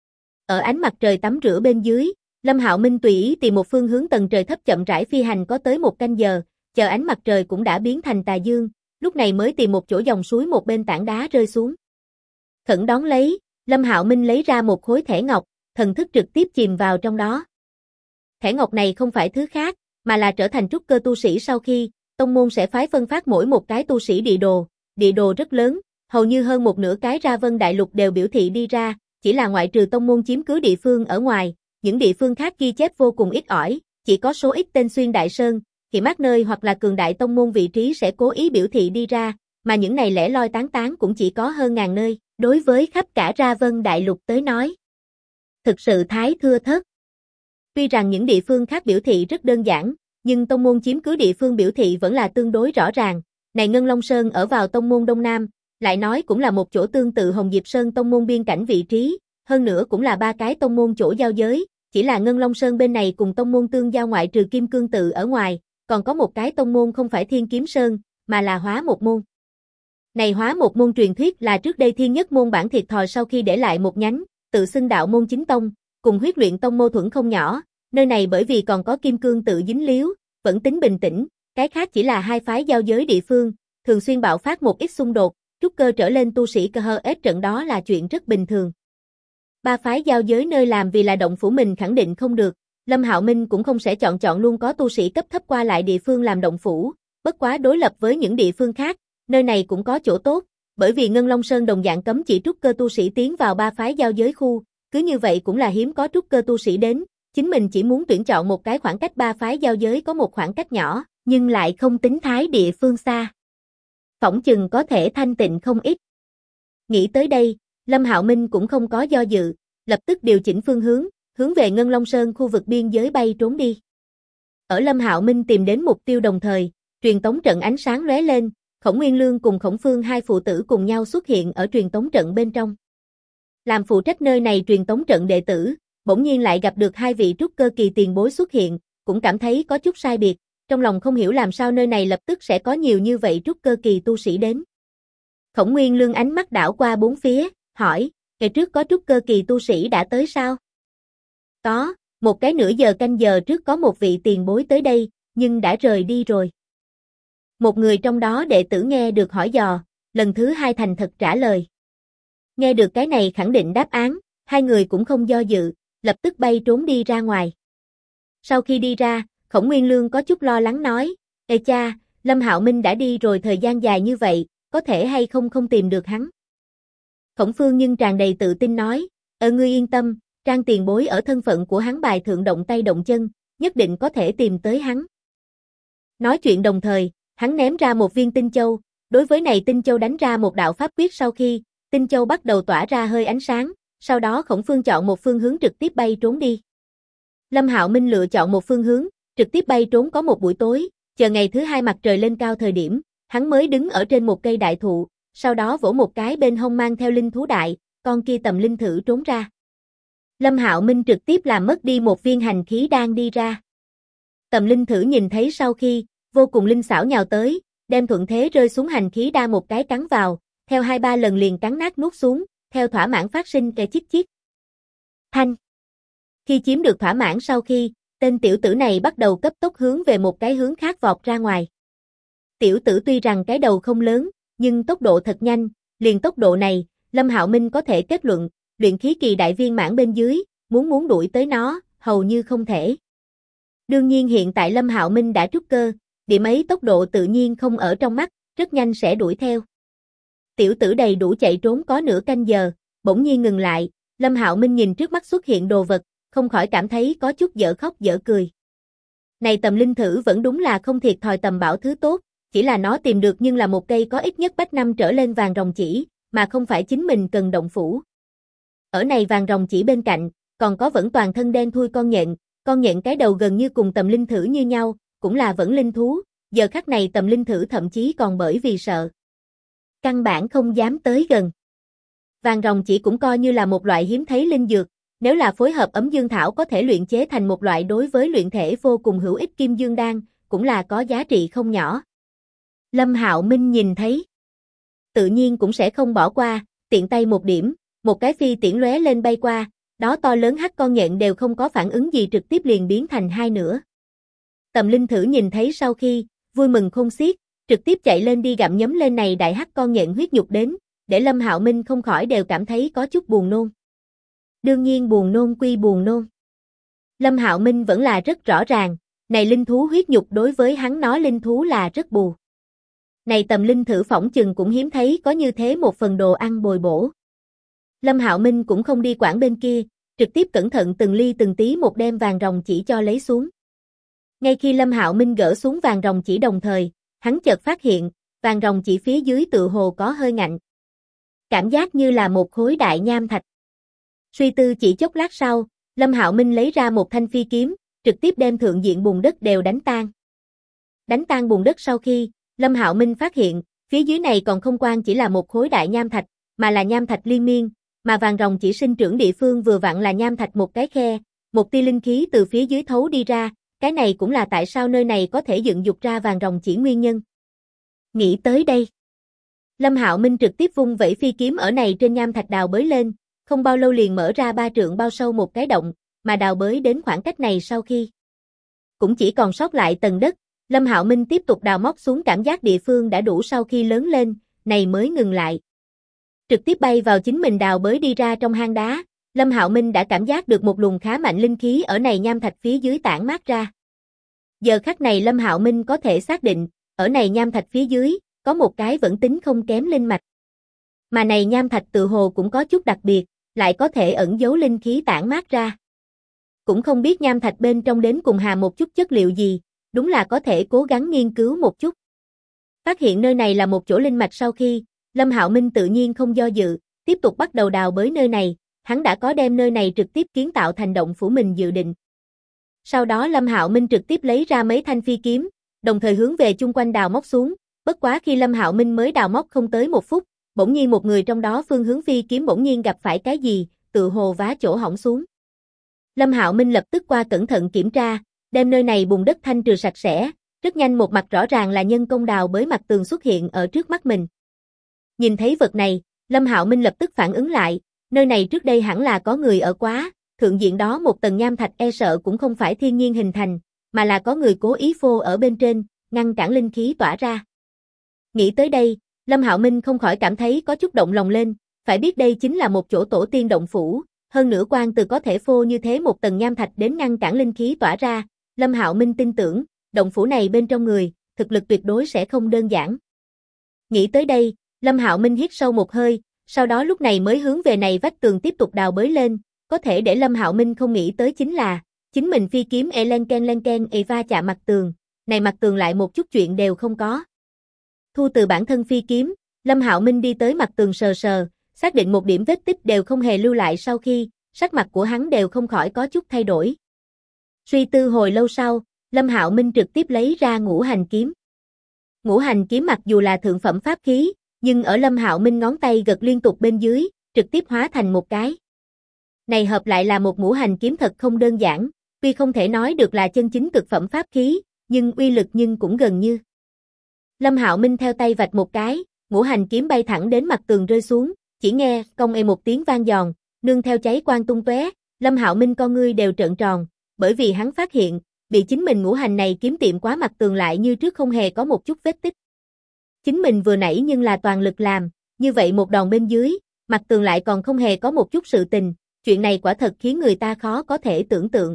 Speaker 1: Ở ánh mặt trời tắm rửa bên dưới, Lâm Hạo Minh tùy ý tìm một phương hướng tầng trời thấp chậm rãi phi hành có tới 1 canh giờ, chờ ánh mặt trời cũng đã biến thành tà dương, lúc này mới tìm một chỗ dòng suối một bên tảng đá rơi xuống. Khẩn đón lấy, Lâm Hạo Minh lấy ra một khối thẻ ngọc, thần thức trực tiếp chìm vào trong đó. Thẻ ngọc này không phải thứ khác, mà là trở thành trúc cơ tu sĩ sau khi, tông môn sẽ phái phân phát mỗi một cái tu sĩ địa đồ rất lớn, hầu như hơn một nửa cái Ra Vân Đại Lục đều biểu thị đi ra, chỉ là ngoại trừ tông môn chiếm cứ địa phương ở ngoài, những địa phương khác ghi chép vô cùng ít ỏi, chỉ có số ít tên xuyên đại sơn, hiểm ác nơi hoặc là cường đại tông môn vị trí sẽ cố ý biểu thị đi ra, mà những này lẻ loi tán tán cũng chỉ có hơn ngàn nơi, đối với khắp cả Ra Vân Đại Lục tới nói. Thực sự thái thưa thớt. Tuy rằng những địa phương khác biểu thị rất đơn giản, nhưng tông môn chiếm cứ địa phương biểu thị vẫn là tương đối rõ ràng. Này Ngân Long Sơn ở vào tông môn Đông Nam, lại nói cũng là một chỗ tương tự Hồng Diệp Sơn tông môn biên cảnh vị trí, hơn nữa cũng là 3 cái tông môn chỗ giao giới, chỉ là Ngân Long Sơn bên này cùng tông môn tương giao ngoại trừ Kim Cương Tự ở ngoài, còn có một cái tông môn không phải Thiên Kiếm Sơn, mà là Hóa Một Môn. Này Hóa Một Môn truyền thuyết là trước đây Thiên Nhất Môn bản thiệt thòi sau khi để lại một nhánh, tự xưng đạo môn chính tông, cùng Huyết Luyện Tông mâu thuẫn không nhỏ, nơi này bởi vì còn có Kim Cương Tự dính líu, vẫn tính bình tĩnh, cái khác chỉ là hai phái giao giới địa phương, thường xuyên bạo phát một ít xung đột, trúc cơ trở lên tu sĩ cơ hơ ết trận đó là chuyện rất bình thường. 3 phái giao giới nơi làm vì là động phủ mình khẳng định không được, Lâm Hạo Minh cũng không sẽ chọn luôn có tu sĩ cấp thấp qua lại địa phương làm động phủ, bất quá đối lập với những địa phương khác, nơi này cũng có chỗ tốt, bởi vì Ngân Long Sơn đồng dạng cấm chỉ trúc cơ tu sĩ tiến vào 3 phái giao giới khu, cứ như vậy cũng là hiếm có trúc cơ tu sĩ đến, chính mình chỉ muốn tuyển chọn một cái khoảng cách 3 phái giao giới có một khoảng cách nhỏ, nhưng lại không tính thái địa phương xa. Phỏng chừng có thể thanh tịnh không ít. Nghĩ tới đây, Lâm Hạo Minh cũng không có do dự, lập tức điều chỉnh phương hướng về Ngân Long Sơn khu vực biên giới bay trốn đi. Ở Lâm Hạo Minh tìm đến mục tiêu đồng thời, truyền tống trận ánh sáng lóe lên, Khổng Nguyên Lương cùng Khổng Phương hai phụ tử cùng nhau xuất hiện ở truyền tống trận bên trong. Làm phụ trách nơi này truyền tống trận đệ tử, bỗng nhiên lại gặp được 2 vị trúc cơ kỳ tiền bối xuất hiện, cũng cảm thấy có chút sai biệt, trong lòng không hiểu làm sao nơi này lập tức sẽ có nhiều như vậy trúc cơ kỳ tu sĩ đến. Khổng Nguyên Lương ánh mắt đảo qua bốn phía, hỏi, ngày trước có trúc cơ kỳ tu sĩ đã tới sao? Có, một cái nửa giờ canh giờ trước có một vị tiền bối tới đây, nhưng đã rời đi rồi. Một người trong đó đệ tử nghe được hỏi dò, lần thứ 2 thành thật trả lời. Nghe được cái này khẳng định đáp án, 2 người cũng không do dự, lập tức bay trốn đi ra ngoài. Sau khi đi ra, Khổng Nguyên Lương có chút lo lắng nói, ê cha, Lâm Hạo Minh đã đi rồi thời gian dài như vậy, có thể hay không tìm được hắn. Khổng Phương nhưng tràn đầy tự tin nói, ngươi yên tâm, Trang tiền bối ở thân phận của hắn bài thượng động tay động chân, nhất định có thể tìm tới hắn. Nói chuyện đồng thời, hắn ném ra một viên tinh châu, đối với này tinh châu đánh ra một đạo pháp quyết sau khi, tinh châu bắt đầu tỏa ra hơi ánh sáng, sau đó Khổng Phương chọn một phương hướng trực tiếp bay trốn đi. Lâm Hạo Minh lựa chọn một phương hướng, trực tiếp bay trốn có một buổi tối, chờ ngày thứ 2 mặt trời lên cao thời điểm, hắn mới đứng ở trên một cây đại thụ, sau đó vỗ một cái bên hông mang theo linh thú đại, con kia Tầm Linh Thử trốn ra. Lâm Hạo Minh trực tiếp làm mất đi một viên hành khí đan đi ra. Tầm Linh Thử nhìn thấy sau khi, vô cùng linh xảo nhào tới, đem thuận thế rơi xuống hành khí đan một cái cắn vào, theo 2-3 lần liền cắn nát nuốt xuống, theo thỏa mãn phát sinh cái chít chít. Thanh. Khi chiếm được thỏa mãn sau khi, tên tiểu tử này bắt đầu cấp tốc hướng về một cái hướng khác vọt ra ngoài. Tiểu tử tuy rằng cái đầu không lớn, nhưng tốc độ thật nhanh, liền tốc độ này, Lâm Hạo Minh có thể kết luận, luyện khí kỳ đại viên mãn bên dưới, muốn đuổi tới nó, hầu như không thể. Đương nhiên hiện tại Lâm Hạo Minh đã trúc cơ, điểm ấy tốc độ tự nhiên không ở trong mắt, rất nhanh sẽ đuổi theo. Tiểu tử đầy đủ chạy trốn có nửa canh giờ, bỗng nhiên ngừng lại, Lâm Hạo Minh nhìn trước mắt xuất hiện đồ vật, không khỏi cảm thấy có chút dở khóc dở cười. Này Tầm Linh Thử vẫn đúng là không thiệt thòi tầm bảo thứ tốt, chỉ là nó tìm được nhưng là một cây có ít nhất bách năm trở lên vàng rồng chỉ, mà không phải chính mình cần động phủ. Ở này vàng rồng chỉ bên cạnh, còn có vẫn toàn thân đen thui con nhện cái đầu gần như cùng Tầm Linh Thử như nhau, cũng là vẫn linh thú, giờ khắc này Tầm Linh Thử thậm chí còn bởi vì sợ. Căn bản không dám tới gần. Vàng rồng chỉ cũng coi như là một loại hiếm thấy linh dược, nếu là phối hợp ấm dương thảo có thể luyện chế thành một loại đối với luyện thể vô cùng hữu ích kim dương đan, cũng là có giá trị không nhỏ. Lâm Hạo Minh nhìn thấy, tự nhiên cũng sẽ không bỏ qua, tiện tay một điểm, một cái phi tiễn lóe lên bay qua, đó to lớn hắc con nhện đều không có phản ứng gì trực tiếp liền biến thành hai nửa. Tầm Linh Thử nhìn thấy sau khi, vui mừng khôn xiết, trực tiếp chạy lên đi gặm nhấm lên này đại hắc con nhện huyết nhục đến, để Lâm Hạo Minh không khỏi đều cảm thấy có chút buồn nôn. Đương nhiên buồn nôn quy buồn nôn. Lâm Hạo Minh vẫn là rất rõ ràng, này linh thú huyết nhục đối với hắn nói linh thú là rất bù. Này Tầm Linh Thử phỏng chừng cũng hiếm thấy có như thế một phần đồ ăn bồi bổ. Lâm Hạo Minh cũng không đi quản bên kia, trực tiếp cẩn thận từng ly từng tí một đem vàng rồng chỉ cho lấy xuống. Ngay khi Lâm Hạo Minh gỡ xuống vàng rồng chỉ đồng thời, hắn chợt phát hiện, vàng rồng chỉ phía dưới tự hồ có hơi ngạnh. Cảm giác như là một khối đại nham thạch. Suy tư chỉ chốc lát sau, Lâm Hạo Minh lấy ra một thanh phi kiếm, trực tiếp đem thượng diện bùn đất đều đánh tan. Đánh tan bùn đất sau khi, Lâm Hạo Minh phát hiện, phía dưới này còn không quan chỉ là một khối đại nham thạch, mà là nham thạch liên miên, mà vàng rồng chỉ sinh trưởng địa phương vừa vặn là nham thạch một cái khe, một tia linh khí từ phía dưới thấu đi ra, cái này cũng là tại sao nơi này có thể dựng dục ra vàng rồng chỉ nguyên nhân. Nghĩ tới đây, Lâm Hạo Minh trực tiếp vung vẩy phi kiếm ở này trên nham thạch đào bới lên, không bao lâu liền mở ra 3 trượng bao sâu một cái động, mà đào bới đến khoảng cách này sau khi cũng chỉ còn sót lại tầng đất, Lâm Hạo Minh tiếp tục đào móc xuống cảm giác địa phương đã đủ sau khi lớn lên, này mới ngừng lại. Trực tiếp bay vào chính mình đào bới đi ra trong hang đá, Lâm Hạo Minh đã cảm giác được một luồng khá mạnh linh khí ở này nham thạch phía dưới tản mát ra. Giờ khắc này Lâm Hạo Minh có thể xác định, ở này nham thạch phía dưới, có một cái vẫn tính không kém linh mạch. Mà này nham thạch tự hồ cũng có chút đặc biệt, lại có thể ẩn giấu linh khí tản mát ra. Cũng không biết nham thạch bên trong đến cùng hàm một chút chất liệu gì, đúng là có thể cố gắng nghiên cứu một chút. Phát hiện nơi này là một chỗ linh mạch sau khi, Lâm Hạo Minh tự nhiên không do dự, tiếp tục bắt đầu đào bới nơi này, hắn đã có đem nơi này trực tiếp kiến tạo thành động phủ mình dự định. Sau đó Lâm Hạo Minh trực tiếp lấy ra mấy thanh phi kiếm, đồng thời hướng về chung quanh đào móc xuống, bất quá khi Lâm Hạo Minh mới đào móc không tới 1 phút, bỗng nhiên một người trong đó phương hướng phi kiếm bỗng nhiên gặp phải cái gì, tự hồ vá chỗ hỏng xuống. Lâm Hạo Minh lập tức qua cẩn thận kiểm tra, đem nơi này bùn đất thanh trừ sạch sẽ, rất nhanh một mặt rõ ràng là nhân công đào bới mặt tường xuất hiện ở trước mắt mình. Nhìn thấy vật này, Lâm Hạo Minh lập tức phản ứng lại, nơi này trước đây hẳn là có người ở quá, thượng diện đó một tầng nham thạch e sợ cũng không phải thiên nhiên hình thành, mà là có người cố ý phô ở bên trên, ngăn cản linh khí tỏa ra. Nghĩ tới đây, Lâm Hạo Minh không khỏi cảm thấy có chút động lòng lên, phải biết đây chính là một chỗ tổ tiên động phủ, hơn nữa quan từ có thể phô như thế một tầng nham thạch đến ngăn cản linh khí tỏa ra, Lâm Hạo Minh tin tưởng, động phủ này bên trong người, thực lực tuyệt đối sẽ không đơn giản. Nghĩ tới đây, Lâm Hạo Minh hít sâu một hơi, sau đó lúc này mới hướng về này vách tường tiếp tục đào bới lên, có thể để Lâm Hạo Minh không nghĩ tới chính là, chính mình phi kiếm len ken va chạm mặt tường, này mặt tường lại một chút chuyện đều không có. Thu từ bản thân phi kiếm, Lâm Hạo Minh đi tới mặt tường sờ sờ, xác định một điểm vết tích đều không hề lưu lại sau khi, sắc mặt của hắn đều không khỏi có chút thay đổi. Suy tư hồi lâu sau, Lâm Hạo Minh trực tiếp lấy ra Ngũ Hành kiếm. Ngũ Hành kiếm mặc dù là thượng phẩm pháp khí, nhưng ở Lâm Hạo Minh ngón tay gật liên tục bên dưới, trực tiếp hóa thành một cái. Này hợp lại là một Ngũ Hành kiếm thật không đơn giản, tuy không thể nói được là chân chính cực phẩm pháp khí, nhưng uy lực nhưng cũng gần như. Lâm Hạo Minh theo tay vạch một cái, Ngũ Hành kiếm bay thẳng đến mặt tường rơi xuống, chỉ nghe cong một tiếng vang giòn, nương theo cháy quang tung tóe, Lâm Hạo Minh con ngươi đều trợn tròn, bởi vì hắn phát hiện, bị chính mình ngũ hành này kiếm tiệm quá mặt tường lại như trước không hề có một chút vết tích. Chính mình vừa nãy nhưng là toàn lực làm, như vậy một đòn bên dưới, mặt tường lại còn không hề có một chút sự tình, chuyện này quả thật khiến người ta khó có thể tưởng tượng.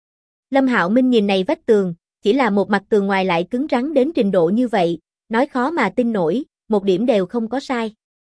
Speaker 1: Lâm Hạo Minh nhìn này vách tường, chỉ là một mặt tường ngoài lại cứng rắn đến trình độ như vậy, nói khó mà tin nổi, một điểm đều không có sai.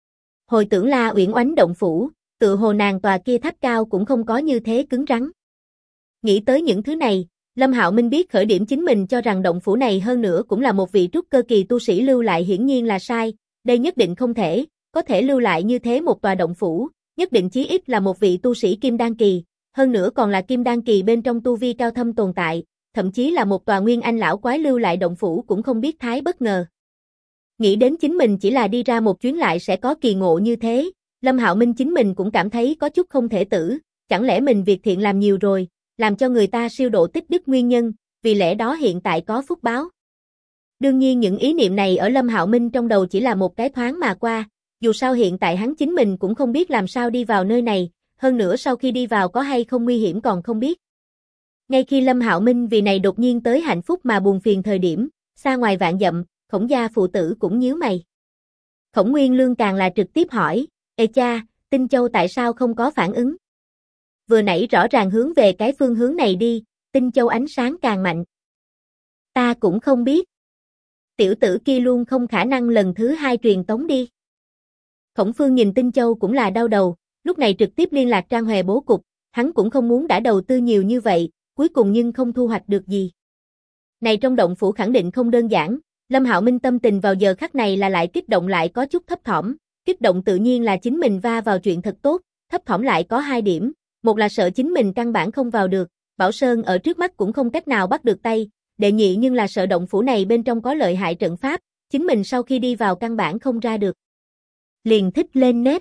Speaker 1: Hồi tưởng La Uyển Oánh động phủ, tự hồ nàng tòa kia tháp cao cũng không có như thế cứng rắn. Nghĩ tới những thứ này, Lâm Hạo Minh biết khởi điểm chính mình cho rằng động phủ này hơn nữa cũng là một vị trúc cơ kỳ tu sĩ lưu lại hiển nhiên là sai, đây nhất định không thể, có thể lưu lại như thế một tòa động phủ, nhất định chí ít là một vị tu sĩ kim đan kỳ, hơn nữa còn là kim đan kỳ bên trong tu vi cao thâm tồn tại, thậm chí là một tòa nguyên anh lão quái lưu lại động phủ cũng không biết thái bất ngờ. Nghĩ đến chính mình chỉ là đi ra một chuyến lại sẽ có kỳ ngộ như thế, Lâm Hạo Minh chính mình cũng cảm thấy có chút không thể tử, chẳng lẽ mình việc thiện làm nhiều rồi, làm cho người ta siêu độ tích đức nguyên nhân, vì lẽ đó hiện tại có phúc báo. Đương nhiên những ý niệm này ở Lâm Hạo Minh trong đầu chỉ là một cái thoáng mà qua, dù sao hiện tại hắn chính mình cũng không biết làm sao đi vào nơi này, hơn nữa sau khi đi vào có hay không nguy hiểm còn không biết. Ngay khi Lâm Hạo Minh vì này đột nhiên tới hạnh phúc mà buồn phiền thời điểm, xa ngoài vạn dặm, Khổng gia phụ tử cũng nhíu mày. Khổng Nguyên Lương càng là trực tiếp hỏi, ê cha, Tinh Châu tại sao không có phản ứng? Vừa nãy rõ ràng hướng về cái phương hướng này đi, Tinh Châu ánh sáng càng mạnh. Ta cũng không biết. Tiểu tử kia luôn không khả năng lần thứ hai truyền tống đi. Khổng Phương nhìn Tinh Châu cũng là đau đầu, lúc này trực tiếp liên lạc Trang Hòe bố cục, hắn cũng không muốn đã đầu tư nhiều như vậy, cuối cùng nhưng không thu hoạch được gì. Này trong động phủ khẳng định không đơn giản, Lâm Hạo Minh tâm tình vào giờ khắc này là lại kích động lại có chút thấp thỏm, kích động tự nhiên là chính mình va vào chuyện thật tốt, thấp thỏm lại có hai điểm, một là sợ chính mình căn bản không vào được, Bảo Sơn ở trước mắt cũng không cách nào bắt được tay, đệ nhị nhưng là sợ động phủ này bên trong có lợi hại trận pháp, chính mình sau khi đi vào căn bản không ra được. Liền thích lên nếp.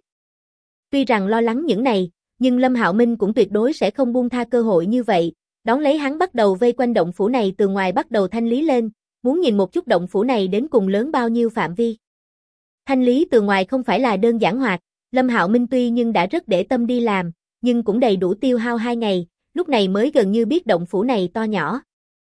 Speaker 1: Tuy rằng lo lắng những này, nhưng Lâm Hạo Minh cũng tuyệt đối sẽ không buông tha cơ hội như vậy, đón lấy hắn bắt đầu vây quanh động phủ này từ ngoài bắt đầu thanh lý lên, muốn nhìn một chút động phủ này đến cùng lớn bao nhiêu phạm vi. Thanh lý từ ngoài không phải là đơn giản hoạt, Lâm Hạo Minh tuy nhưng đã rất để tâm đi làm, nhưng cũng đầy đủ tiêu hao 2 ngày, lúc này mới gần như biết động phủ này to nhỏ.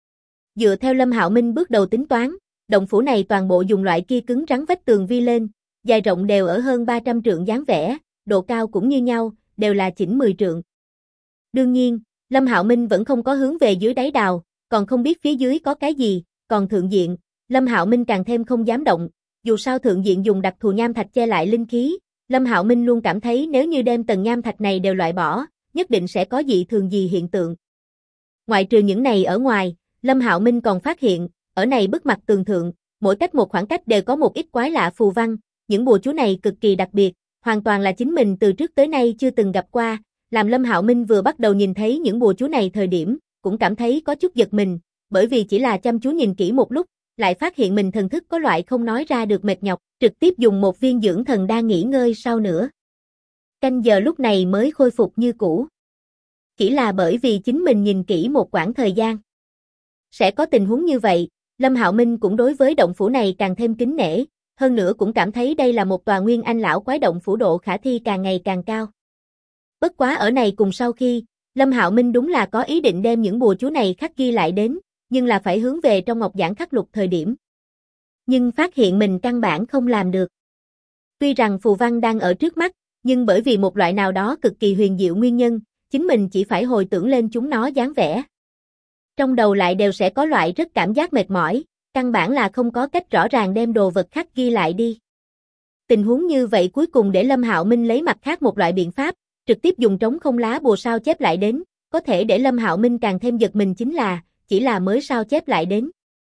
Speaker 1: Dựa theo Lâm Hạo Minh bước đầu tính toán, động phủ này toàn bộ dùng loại kia cứng rắn vách tường vi lên, dài rộng đều ở hơn 300 trượng dáng vẻ, độ cao cũng như nhau, đều là chỉnh 10 trượng. Đương nhiên, Lâm Hạo Minh vẫn không có hướng về dưới đáy đào, còn không biết phía dưới có cái gì, còn thượng diện, Lâm Hạo Minh càng thêm không dám động, dù sao thượng diện dùng đặc thù nham thạch che lại linh khí, Lâm Hạo Minh luôn cảm thấy nếu như đem tầng nham thạch này đều loại bỏ, nhất định sẽ có dị thường gì hiện tượng. Ngoại trừ những này ở ngoài, Lâm Hạo Minh còn phát hiện, ở này bức mặt tường thượng, mỗi cách một khoảng cách đều có một ít quái lạ phù văn, những bùa chú này cực kỳ đặc biệt, hoàn toàn là chính mình từ trước tới nay chưa từng gặp qua, làm Lâm Hạo Minh vừa bắt đầu nhìn thấy những bùa chú này thời điểm, cũng cảm thấy có chút giật mình, bởi vì chỉ là chăm chú nhìn kỹ một lúc, lại phát hiện mình thần thức có loại không nói ra được mệt nhọc, trực tiếp dùng một viên dưỡng thần đan nghỉ ngơi sau nữa. Canh giờ lúc này mới khôi phục như cũ. Chỉ là bởi vì chính mình nhìn kỹ một quãng thời gian. Sẽ có tình huống như vậy, Lâm Hạo Minh cũng đối với động phủ này càng thêm kính nể, hơn nữa cũng cảm thấy đây là một tòa nguyên anh lão quái động phủ độ khả thi càng ngày càng cao. Bất quá ở này cùng sau khi, Lâm Hạo Minh đúng là có ý định đem những bùa chú này khắc ghi lại đến, nhưng là phải hướng về trong ngọc giản khắc lục thời điểm. Nhưng phát hiện mình căn bản không làm được. Tuy rằng phù văn đang ở trước mắt, nhưng bởi vì một loại nào đó cực kỳ huyền diệu nguyên nhân, chính mình chỉ phải hồi tưởng lên chúng nó dáng vẻ. Trong đầu lại đều sẽ có loại rất cảm giác mệt mỏi, căn bản là không có cách rõ ràng đem đồ vật khắc ghi lại đi. Tình huống như vậy cuối cùng để Lâm Hạo Minh lấy mặt khác một loại biện pháp, trực tiếp dùng trống không lá bùa sao chép lại đến, có thể để Lâm Hạo Minh càng thêm giật mình chính là, chỉ là mới sao chép lại đến.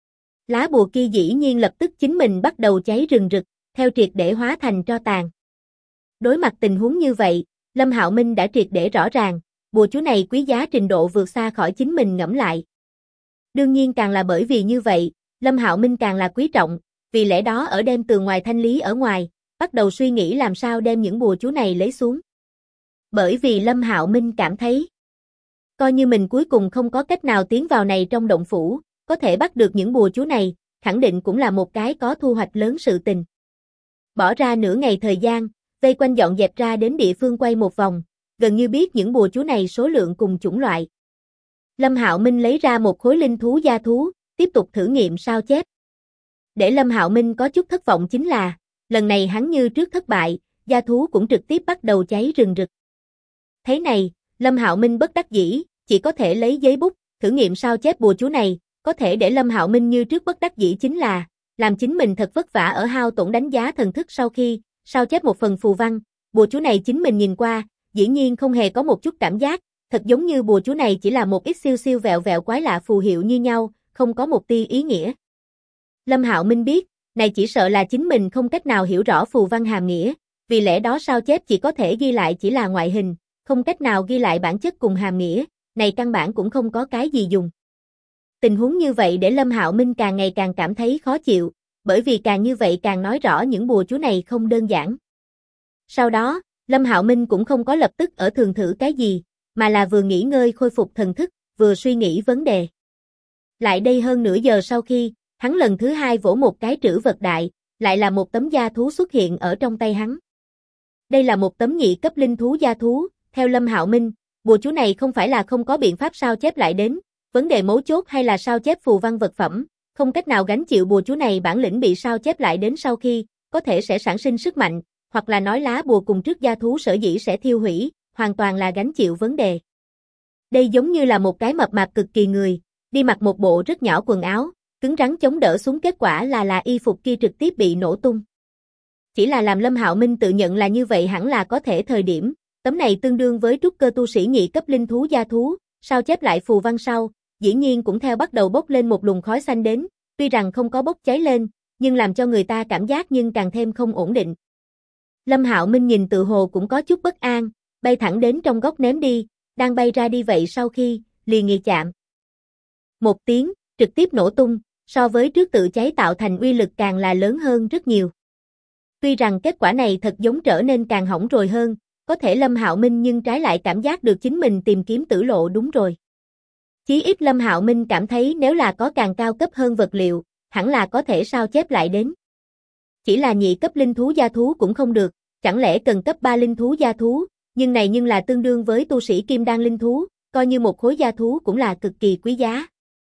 Speaker 1: Lá bùa kia dĩ nhiên lập tức chính mình bắt đầu cháy rừng rực, theo triệt để hóa thành tro tàn. Đối mặt tình huống như vậy, Lâm Hạo Minh đã triệt để rõ ràng, bùa chú này quý giá trình độ vượt xa khỏi chính mình ngẫm lại. Đương nhiên càng là bởi vì như vậy, Lâm Hạo Minh càng là quý trọng, vì lẽ đó ở đem từ ngoài thanh lý ở ngoài, bắt đầu suy nghĩ làm sao đem những bùa chú này lấy xuống. Bởi vì Lâm Hạo Minh cảm thấy, coi như mình cuối cùng không có cách nào tiến vào này trong động phủ, có thể bắt được những bùa chú này, khẳng định cũng là một cái có thu hoạch lớn sự tình. Bỏ ra nửa ngày thời gian, vây quanh dọn dẹp ra đến địa phương quay một vòng, gần như biết những bùa chú này số lượng cùng chủng loại. Lâm Hạo Minh lấy ra một khối linh thú gia thú, tiếp tục thử nghiệm sao chép. Để Lâm Hạo Minh có chút thất vọng chính là, lần này hắn như trước thất bại, gia thú cũng trực tiếp bắt đầu cháy rừng rực. Thế này, Lâm Hạo Minh bất đắc dĩ, chỉ có thể lấy giấy bút, thử nghiệm sao chép bùa chú này, có thể để Lâm Hạo Minh như trước bất đắc dĩ chính là, làm chính mình thật vất vả ở hao tổn đánh giá thần thức sau khi, sao chép một phần phù văn, bùa chú này chính mình nhìn qua, dĩ nhiên không hề có một chút cảm giác, thật giống như bùa chú này chỉ là một ít siêu siêu vẹo vẹo quái lạ phù hiệu như nhau, không có một tia ý nghĩa. Lâm Hạo Minh biết, này chỉ sợ là chính mình không cách nào hiểu rõ phù văn hàm nghĩa, vì lẽ đó sao chép chỉ có thể ghi lại chỉ là ngoại hình, không cách nào ghi lại bản chất cùng hàm nghĩa, này căn bản cũng không có cái gì dùng. Tình huống như vậy để Lâm Hạo Minh càng ngày càng cảm thấy khó chịu, bởi vì càng như vậy càng nói rõ những bùa chú này không đơn giản. Sau đó, Lâm Hạo Minh cũng không có lập tức ở thường thử cái gì, mà là vừa nghỉ ngơi khôi phục thần thức, vừa suy nghĩ vấn đề. Lại đây hơn nửa giờ sau khi, hắn lần thứ hai vỗ một cái trữ vật đại, lại là một tấm da thú xuất hiện ở trong tay hắn. Đây là một tấm nhị cấp linh thú da thú, theo Lâm Hạo Minh, bùa chú này không phải là không có biện pháp sao chép lại đến, vấn đề mấu chốt hay là sao chép phù văn vật phẩm, không cách nào gánh chịu bùa chú này bản lĩnh bị sao chép lại đến sau khi, có thể sẽ sản sinh sức mạnh, hoặc là nói lá bùa cùng trước da thú sở dĩ sẽ thiêu hủy, hoàn toàn là gánh chịu vấn đề. Đây giống như là một cái mập mạp cực kỳ người, đi mặc một bộ rất nhỏ quần áo, cứng rắn chống đỡ xuống, kết quả là y phục kia trực tiếp bị nổ tung. Chỉ là làm Lâm Hạo Minh tự nhận là như vậy hẳn là có thể thời điểm, tấm này tương đương với trúc cơ tu sĩ nhị cấp linh thú da thú, sao chép lại phù văn sau, dĩ nhiên cũng theo bắt đầu bốc lên một luồng khói xanh đến, tuy rằng không có bốc cháy lên, nhưng làm cho người ta cảm giác nhưng càng thêm không ổn định. Lâm Hạo Minh nhìn tự hồ cũng có chút bất an, bay thẳng đến trong góc ném đi, đang bay ra đi vậy sau khi, liền nghỉ chạm. Một tiếng, trực tiếp nổ tung, so với trước tự cháy tạo thành uy lực càng là lớn hơn rất nhiều. Tuy rằng kết quả này thật giống trở nên càng hỏng rồi hơn, có thể Lâm Hạo Minh nhưng trái lại cảm giác được chính mình tìm kiếm tử lộ đúng rồi. Chí ít Lâm Hạo Minh cảm thấy nếu là có càng cao cấp hơn vật liệu, hẳn là có thể sao chép lại đến. Chỉ là nhị cấp linh thú da thú cũng không được, chẳng lẽ cần cấp 3 linh thú da thú, nhưng này nhưng là tương đương với tu sĩ kim đan linh thú, coi như một khối da thú cũng là cực kỳ quý giá.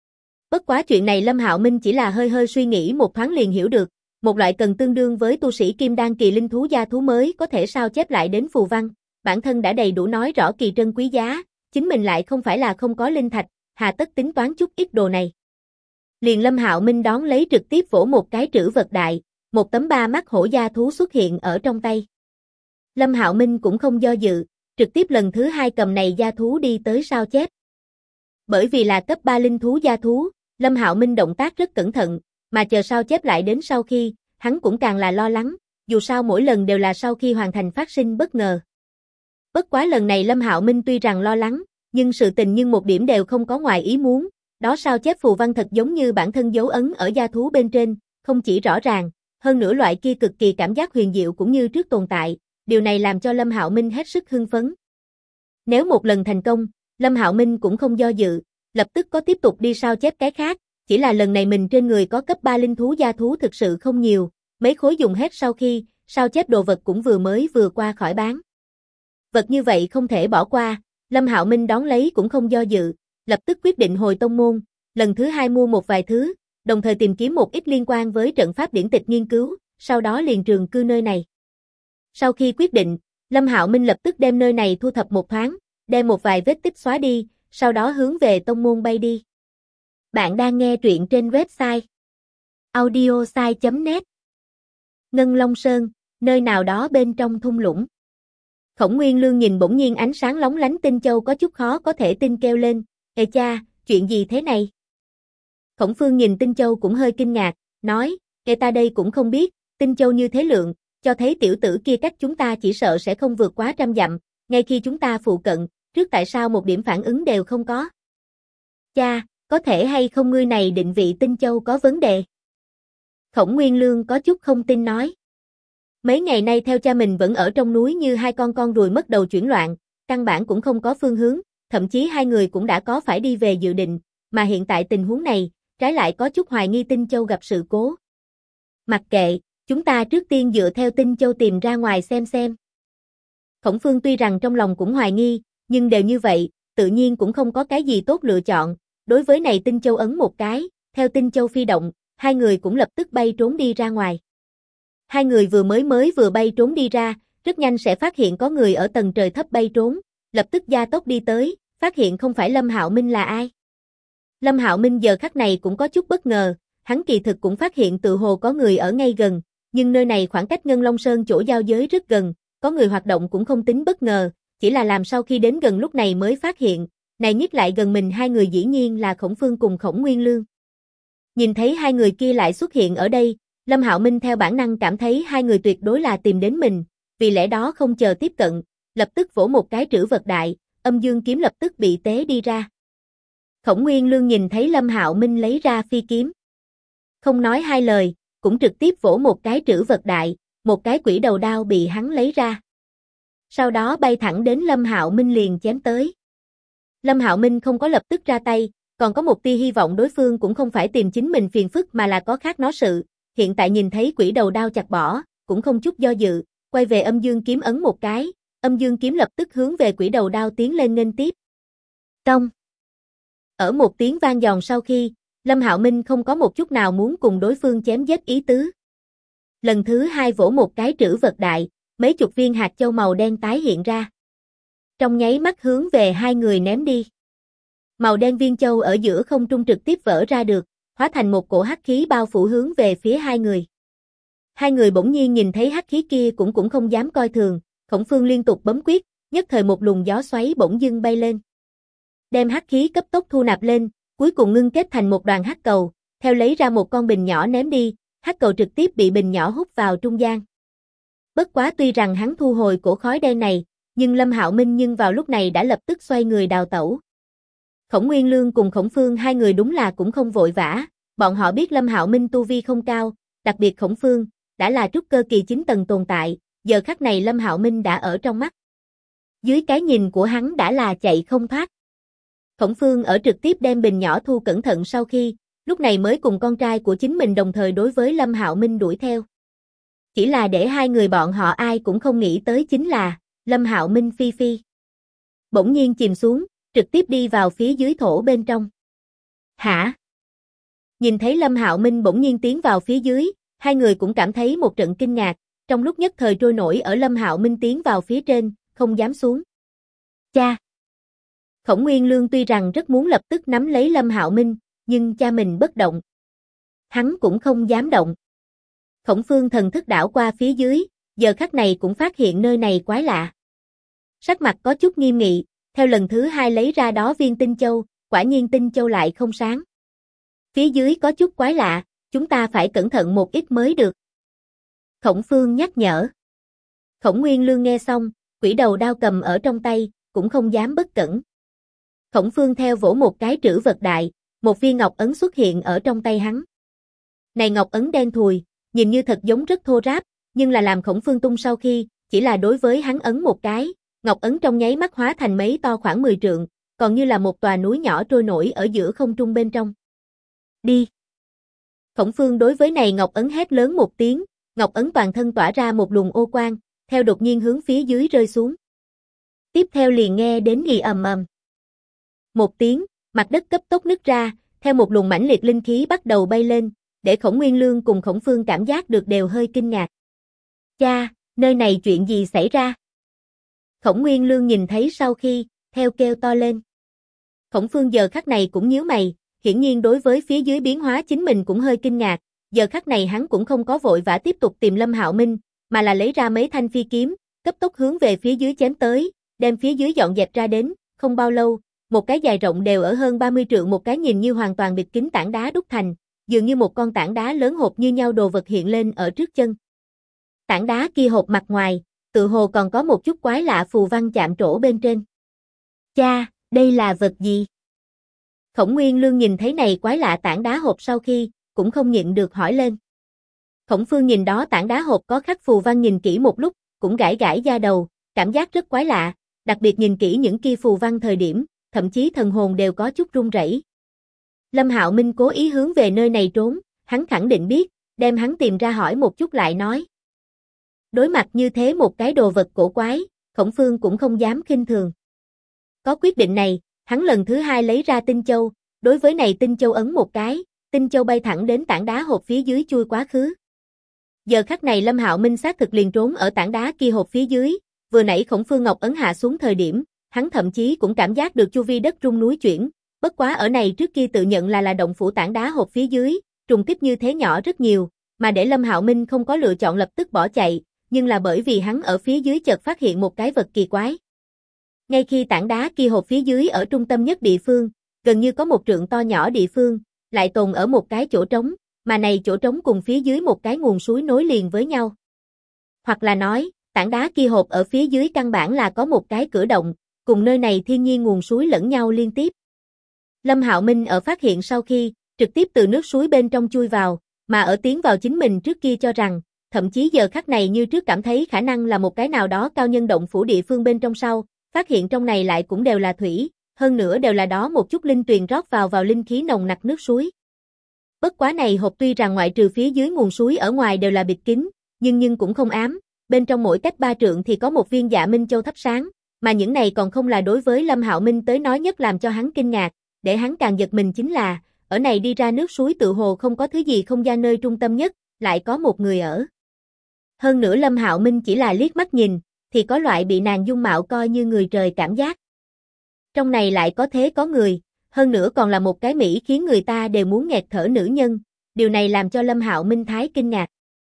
Speaker 1: Bất quá chuyện này Lâm Hạo Minh chỉ là hơi suy nghĩ một thoáng liền hiểu được, một loại cần tương đương với tu sĩ kim đan kỳ linh thú da thú mới có thể sao chép lại đến phù văn, bản thân đã đầy đủ nói rõ kỳ trân quý giá, chính mình lại không phải là không có linh thạch, hà tất tính toán chút ít đồ này. Liền Lâm Hạo Minh đón lấy trực tiếp vỗ một cái trữ vật đại, một tấm 3 mắt hổ da thú xuất hiện ở trong tay. Lâm Hạo Minh cũng không do dự, trực tiếp lần thứ hai cầm này da thú đi tới sao chép. Bởi vì là cấp 3 linh thú da thú, Lâm Hạo Minh động tác rất cẩn thận, mà chờ sao chép lại đến sau khi, hắn cũng càng là lo lắng, dù sao mỗi lần đều là sau khi hoàn thành phát sinh bất ngờ. Bất quá lần này Lâm Hạo Minh tuy rằng lo lắng, nhưng sự tình nhưng một điểm đều không có ngoài ý muốn, đó sao chép phù văn thật giống như bản thân dấu ấn ở da thú bên trên, không chỉ rõ ràng, hơn nữa loại kia cực kỳ cảm giác huyền diệu cũng như trước tồn tại, điều này làm cho Lâm Hạo Minh hết sức hưng phấn. Nếu một lần thành công, Lâm Hạo Minh cũng không do dự, lập tức có tiếp tục đi sao chép cái khác, chỉ là lần này mình trên người có cấp 3 linh thú da thú thực sự không nhiều, mấy khối dùng hết sau khi, sao chép đồ vật cũng vừa qua khỏi bán. Vật như vậy không thể bỏ qua, Lâm Hạo Minh đón lấy cũng không do dự, lập tức quyết định hồi tông môn, lần thứ hai mua một vài thứ, đồng thời tìm kiếm một ít liên quan với trận pháp điển tịch nghiên cứu, sau đó liền trường cư nơi này. Sau khi quyết định, Lâm Hạo Minh lập tức đem nơi này thu thập một thoáng, đem một vài vết tích xóa đi, sau đó hướng về tông môn bay đi. Bạn đang nghe truyện trên website audiosai.net. Ngân Long Sơn, nơi nào đó bên trong thung lũng. Khổng Nguyên Lương nhìn bỗng nhiên ánh sáng lóng lánh tinh châu có chút khó có thể tin kêu lên, "Ê cha, chuyện gì thế này?" Khổng Phương nhìn tinh châu cũng hơi kinh ngạc, nói, "Ê ta đây cũng không biết, tinh châu như thế lượng, cho thấy tiểu tử kia cách chúng ta chỉ sợ sẽ không vượt quá 100 dặm, ngay khi chúng ta phụ cận, trước tại sao một điểm phản ứng đều không có?" "Cha, có thể hay không ngươi này định vị tinh châu có vấn đề?" Khổng Nguyên Lương có chút không tin nói. Mấy ngày nay theo cha mình vẫn ở trong núi như hai con ruồi mất đầu chuyển loạn, căn bản cũng không có phương hướng, thậm chí hai người cũng đã có phải đi về dự định, mà hiện tại tình huống này, trái lại có chút hoài nghi tinh châu gặp sự cố. Mặc kệ, chúng ta trước tiên dựa theo tinh châu tìm ra ngoài xem. Khổng Phương tuy rằng trong lòng cũng hoài nghi, nhưng đều như vậy, tự nhiên cũng không có cái gì tốt lựa chọn, đối với này tinh châu ấn một cái, theo tinh châu phi động, hai người cũng lập tức bay trốn đi ra ngoài. Hai người vừa bay trốn đi ra, rất nhanh sẽ phát hiện có người ở tầng trời thấp bay trốn, lập tức gia tốc đi tới, phát hiện không phải Lâm Hạo Minh là ai. Lâm Hạo Minh giờ khắc này cũng có chút bất ngờ, hắn kỳ thực cũng phát hiện tự hồ có người ở ngay gần, nhưng nơi này khoảng cách Ngân Long Sơn chỗ giao giới rất gần, có người hoạt động cũng không tính bất ngờ, chỉ là làm sau khi đến gần lúc này mới phát hiện, này nhất lại gần mình hai người dĩ nhiên là Khổng Phương cùng Khổng Nguyên Lương. Nhìn thấy hai người kia lại xuất hiện ở đây, Lâm Hạo Minh theo bản năng cảm thấy hai người tuyệt đối là tìm đến mình, vì lẽ đó không chờ tiếp cận, lập tức vỗ một cái trữ vật đại, âm dương kiếm lập tức bị tế đi ra. Khổng Nguyên Lương nhìn thấy Lâm Hạo Minh lấy ra phi kiếm. Không nói hai lời, cũng trực tiếp vỗ một cái trữ vật đại, một cái quỷ đầu đao bị hắn lấy ra. Sau đó bay thẳng đến Lâm Hạo Minh liền chém tới. Lâm Hạo Minh không có lập tức ra tay, Còn có một tia hy vọng đối phương cũng không phải tìm chính mình phiền phức mà là có khác nó sự, hiện tại nhìn thấy quỷ đầu đao chặt bỏ, cũng không chút do dự, quay về âm dương kiếm ấn một cái, âm dương kiếm lập tức hướng về quỷ đầu đao tiến lên nghênh tiếp. Tông. Ở một tiếng vang giòn sau khi, Lâm Hạo Minh không có một chút nào muốn cùng đối phương chém giết ý tứ. Lần thứ hai vỗ một cái trữ vật đại, mấy chục viên hạt châu màu đen tái hiện ra. Trong nháy mắt hướng về hai người ném đi. Màu đen viên châu ở giữa không trung trực tiếp vỡ ra được, hóa thành một cổ hắc khí bao phủ hướng về phía hai người. Hai người bỗng nhiên nhìn thấy hắc khí kia cũng không dám coi thường, Khổng Phương liên tục bấm quyết, nhất thời một luồng gió xoáy bỗng dưng bay lên. Đem hắc khí cấp tốc thu nạp lên, cuối cùng ngưng kết thành một đoàn hắc cầu, theo lấy ra một con bình nhỏ ném đi, hắc cầu trực tiếp bị bình nhỏ hút vào trung gian. Bất quá tuy rằng hắn thu hồi cổ khói đen này, nhưng Lâm Hạo Minh vào lúc này đã lập tức xoay người đào tẩu. Khổng Nguyên Lương cùng Khổng Phương hai người đúng là cũng không vội vã, bọn họ biết Lâm Hạo Minh tu vi không cao, đặc biệt Khổng Phương đã là trúc cơ kỳ 9 tầng tồn tại, giờ khắc này Lâm Hạo Minh đã ở trong mắt. Dưới cái nhìn của hắn đã là chạy không thoát. Khổng Phương ở trực tiếp đem bình nhỏ thu cẩn thận sau khi, lúc này mới cùng con trai của chính mình đồng thời đối với Lâm Hạo Minh đuổi theo. Chỉ là để hai người bọn họ ai cũng không nghĩ tới chính là, Lâm Hạo Minh phi phi. Bỗng nhiên chìm xuống, trực tiếp đi vào phía dưới thổ bên trong. Hả? Nhìn thấy Lâm Hạo Minh bỗng nhiên tiến vào phía dưới, hai người cũng cảm thấy một trận kinh ngạc, trong lúc nhất thời trôi nổi ở Lâm Hạo Minh tiến vào phía trên, không dám xuống. Cha! Khổng Nguyên Lương tuy rằng rất muốn lập tức nắm lấy Lâm Hạo Minh, nhưng cha mình bất động. Hắn cũng không dám động. Khổng Phương thần thức đảo qua phía dưới, giờ khắc này cũng phát hiện nơi này quái lạ. Sắc mặt có chút nghiêm nghị, theo lần thứ hai lấy ra đó viên tinh châu, quả nhiên tinh châu lại không sáng. Phía dưới có chút quái lạ, chúng ta phải cẩn thận một ít mới được. Khổng Phương nhắc nhở. Khổng Nguyên Lương nghe xong, quỷ đầu đao cầm ở trong tay, cũng không dám bất cẩn. Khổng Phương theo vỗ một cái trữ vật đại, một viên ngọc ấn xuất hiện ở trong tay hắn. Này ngọc ấn đen thùi, nhìn như thật giống rất thô ráp, nhưng là làm Khổng Phương tung sau khi, chỉ là đối với hắn ấn một cái, ngọc ấn trong nháy mắt hóa thành mấy to khoảng 10 trượng, còn như là một tòa núi nhỏ trôi nổi ở giữa không trung bên trong. Đi! Khổng Phương đối với này ngọc ấn hét lớn một tiếng, ngọc ấn toàn thân tỏa ra một luồng ô quang, theo đột nhiên hướng phía dưới rơi xuống. Tiếp theo liền nghe đến ì ầm ầm. Một tiếng, mặt đất cấp tốc nứt ra, theo một luồng mãnh liệt linh khí bắt đầu bay lên, để Khổng Nguyên Lương cùng Khổng Phương cảm giác được đều hơi kinh ngạc. Cha, nơi này chuyện gì xảy ra? Khổng Nguyên Lương nhìn thấy sau khi, theo kêu to lên. Khổng Phương giờ khắc này cũng nhíu mày, hiển nhiên đối với phía dưới biến hóa chính mình cũng hơi kinh ngạc, giờ khắc này hắn cũng không có vội vã tiếp tục tìm Lâm Hạo Minh, mà là lấy ra mấy thanh phi kiếm, cấp tốc hướng về phía dưới chém tới, đem phía dưới dọn dẹp ra đến, không bao lâu, một cái dài rộng đều ở hơn 30 trượng một cái nhìn như hoàn toàn bịt kín tảng đá đúc thành, dường như một con tảng đá lớn hộp như nhau đồ vật hiện lên ở trước chân. Tảng đá kia hộp mặt ngoài, tự hồ còn có một chút quái lạ phù văn chạm trổ bên trên. Cha, đây là vật gì? Khổng Nguyên Lương nhìn thấy này quái lạ tảng đá hộp sau khi, cũng không nhịn được hỏi lên. Khổng Phương nhìn đó tảng đá hộp có khắc phù văn nhìn kỹ một lúc, cũng gãi gãi da đầu, cảm giác rất quái lạ, đặc biệt nhìn kỹ những kia phù văn thời điểm, thậm chí thần hồn đều có chút run rẩy. Lâm Hạo Minh cố ý hướng về nơi này trốn, hắn khẳng định biết, đem hắn tìm ra hỏi một chút lại nói. Đối mặt như thế một cái đồ vật cổ quái, Khổng Phương cũng không dám khinh thường. Có quyết định này, hắn lần thứ hai lấy ra tinh châu, đối với này tinh châu ấn một cái, tinh châu bay thẳng đến tảng đá hộp phía dưới chui quá khứ. Giờ khắc này Lâm Hạo Minh xác thực liền trốn ở tảng đá kia hộp phía dưới, vừa nãy Khổng Phương Ngọc ấn hạ xuống thời điểm, hắn thậm chí cũng cảm giác được chu vi đất rung núi chuyển, bất quá ở này trước kia tự nhận là động phủ tảng đá hộp phía dưới, trùng kích như thế nhỏ rất nhiều, mà để Lâm Hạo Minh không có lựa chọn lập tức bỏ chạy, nhưng là bởi vì hắn ở phía dưới chợt phát hiện một cái vật kỳ quái. Ngay khi tảng đá kia hộp phía dưới ở trung tâm nhất địa phương, gần như có một trượng to nhỏ địa phương, lại tồn ở một cái chỗ trống, mà này chỗ trống cùng phía dưới một cái nguồn suối nối liền với nhau. Hoặc là nói, tảng đá kia hộp ở phía dưới căn bản là có một cái cửa động, cùng nơi này thiên nhiên nguồn suối lẫn nhau liên tiếp. Lâm Hạo Minh ở phát hiện sau khi, trực tiếp từ nước suối bên trong chui vào, mà ở tiến vào chính mình trước kia cho rằng, thậm chí giờ khắc này như trước cảm thấy khả năng là một cái nào đó cao nhân động phủ địa phương bên trong sau, phát hiện trong này lại cũng đều là thủy, hơn nữa đều là đó một chút linh tuyền rót vào linh khí nồng nặc nước suối. Bất quá này hộp tuy rằng ngoại trừ phía dưới nguồn suối ở ngoài đều là bịt kín, nhưng cũng không ám, bên trong mỗi cách 3 trượng thì có một viên Dạ Minh Châu thắp sáng, mà những này còn không là đối với Lâm Hạo Minh tới nói nhất làm cho hắn kinh ngạc, để hắn càng giật mình chính là, ở này đi ra nước suối tự hồ không có thứ gì không gian nơi trung tâm nhất, lại có một người ở. Hơn nữa Lâm Hạo Minh chỉ là liếc mắt nhìn, thì có loại bị nàng dung mạo coi như người trời cảm giác. Trong này lại có thế có người, hơn nữa còn là một cái mỹ khiến người ta đều muốn nghẹt thở nữ nhân, điều này làm cho Lâm Hạo Minh thái kinh ngạc.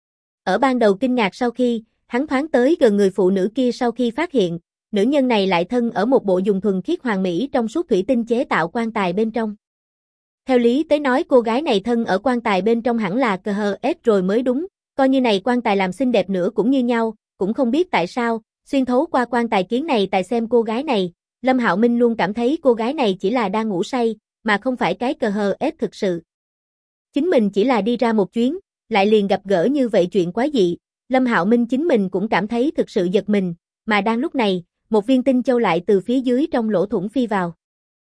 Speaker 1: Ở ban đầu kinh ngạc sau khi, hắn thoáng tới gần người phụ nữ kia sau khi phát hiện, nữ nhân này lại thân ở một bộ dùng thuần khiết hoàng mỹ trong suốt thủy tinh chế tạo quan tài bên trong. Theo lý tới nói cô gái này thân ở quan tài bên trong hẳn là KHS rồi mới đúng, coi như này quan tài làm xinh đẹp nữa cũng như nhau, cũng không biết tại sao, xuyên thấu qua quan tài kiến này tại xem cô gái này, Lâm Hạo Minh luôn cảm thấy cô gái này chỉ là đang ngủ say, mà không phải cái KHS thực sự. Chính mình chỉ là đi ra một chuyến, lại liền gặp gỡ như vậy chuyện quái dị, Lâm Hạo Minh chính mình cũng cảm thấy thực sự giật mình, mà đang lúc này, một viên tinh châu lại từ phía dưới trong lỗ thủng phi vào.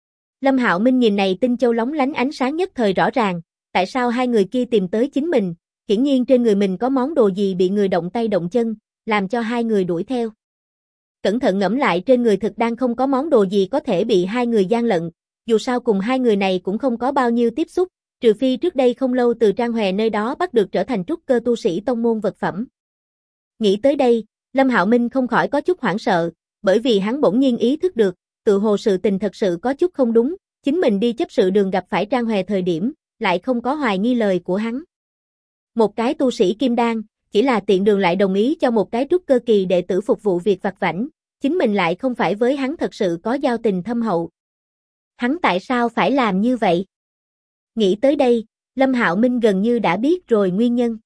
Speaker 1: Lâm Hạo Minh nhìn này tinh châu lóng lánh ánh sáng nhất thời rõ ràng, tại sao hai người kia tìm tới chính mình, hiển nhiên trên người mình có món đồ gì bị người động tay động chân, làm cho hai người đuổi theo. Cẩn thận ngẫm lại trên người thực đang không có món đồ gì có thể bị hai người gian lận, dù sao cùng hai người này cũng không có bao nhiêu tiếp xúc, trừ phi trước đây không lâu từ Trang Hòe nơi đó bắt được trở thành trúc cơ tu sĩ tông môn vật phẩm. Nghĩ tới đây, Lâm Hạo Minh không khỏi có chút hoảng sợ, bởi vì hắn bỗng nhiên ý thức được, tự hồ sự tình thật sự có chút không đúng, chính mình đi chấp sự đường gặp phải Trang Hòe thời điểm, lại không có hoài nghi lời của hắn. Một cái tu sĩ kim đan, chỉ là tiện đường lại đồng ý cho một cái trúc cơ kỳ đệ tử phục vụ việc vặt vãnh, chính mình lại không phải với hắn thật sự có giao tình thâm hậu. Hắn tại sao phải làm như vậy? Nghĩ tới đây, Lâm Hạo Minh gần như đã biết rồi nguyên nhân.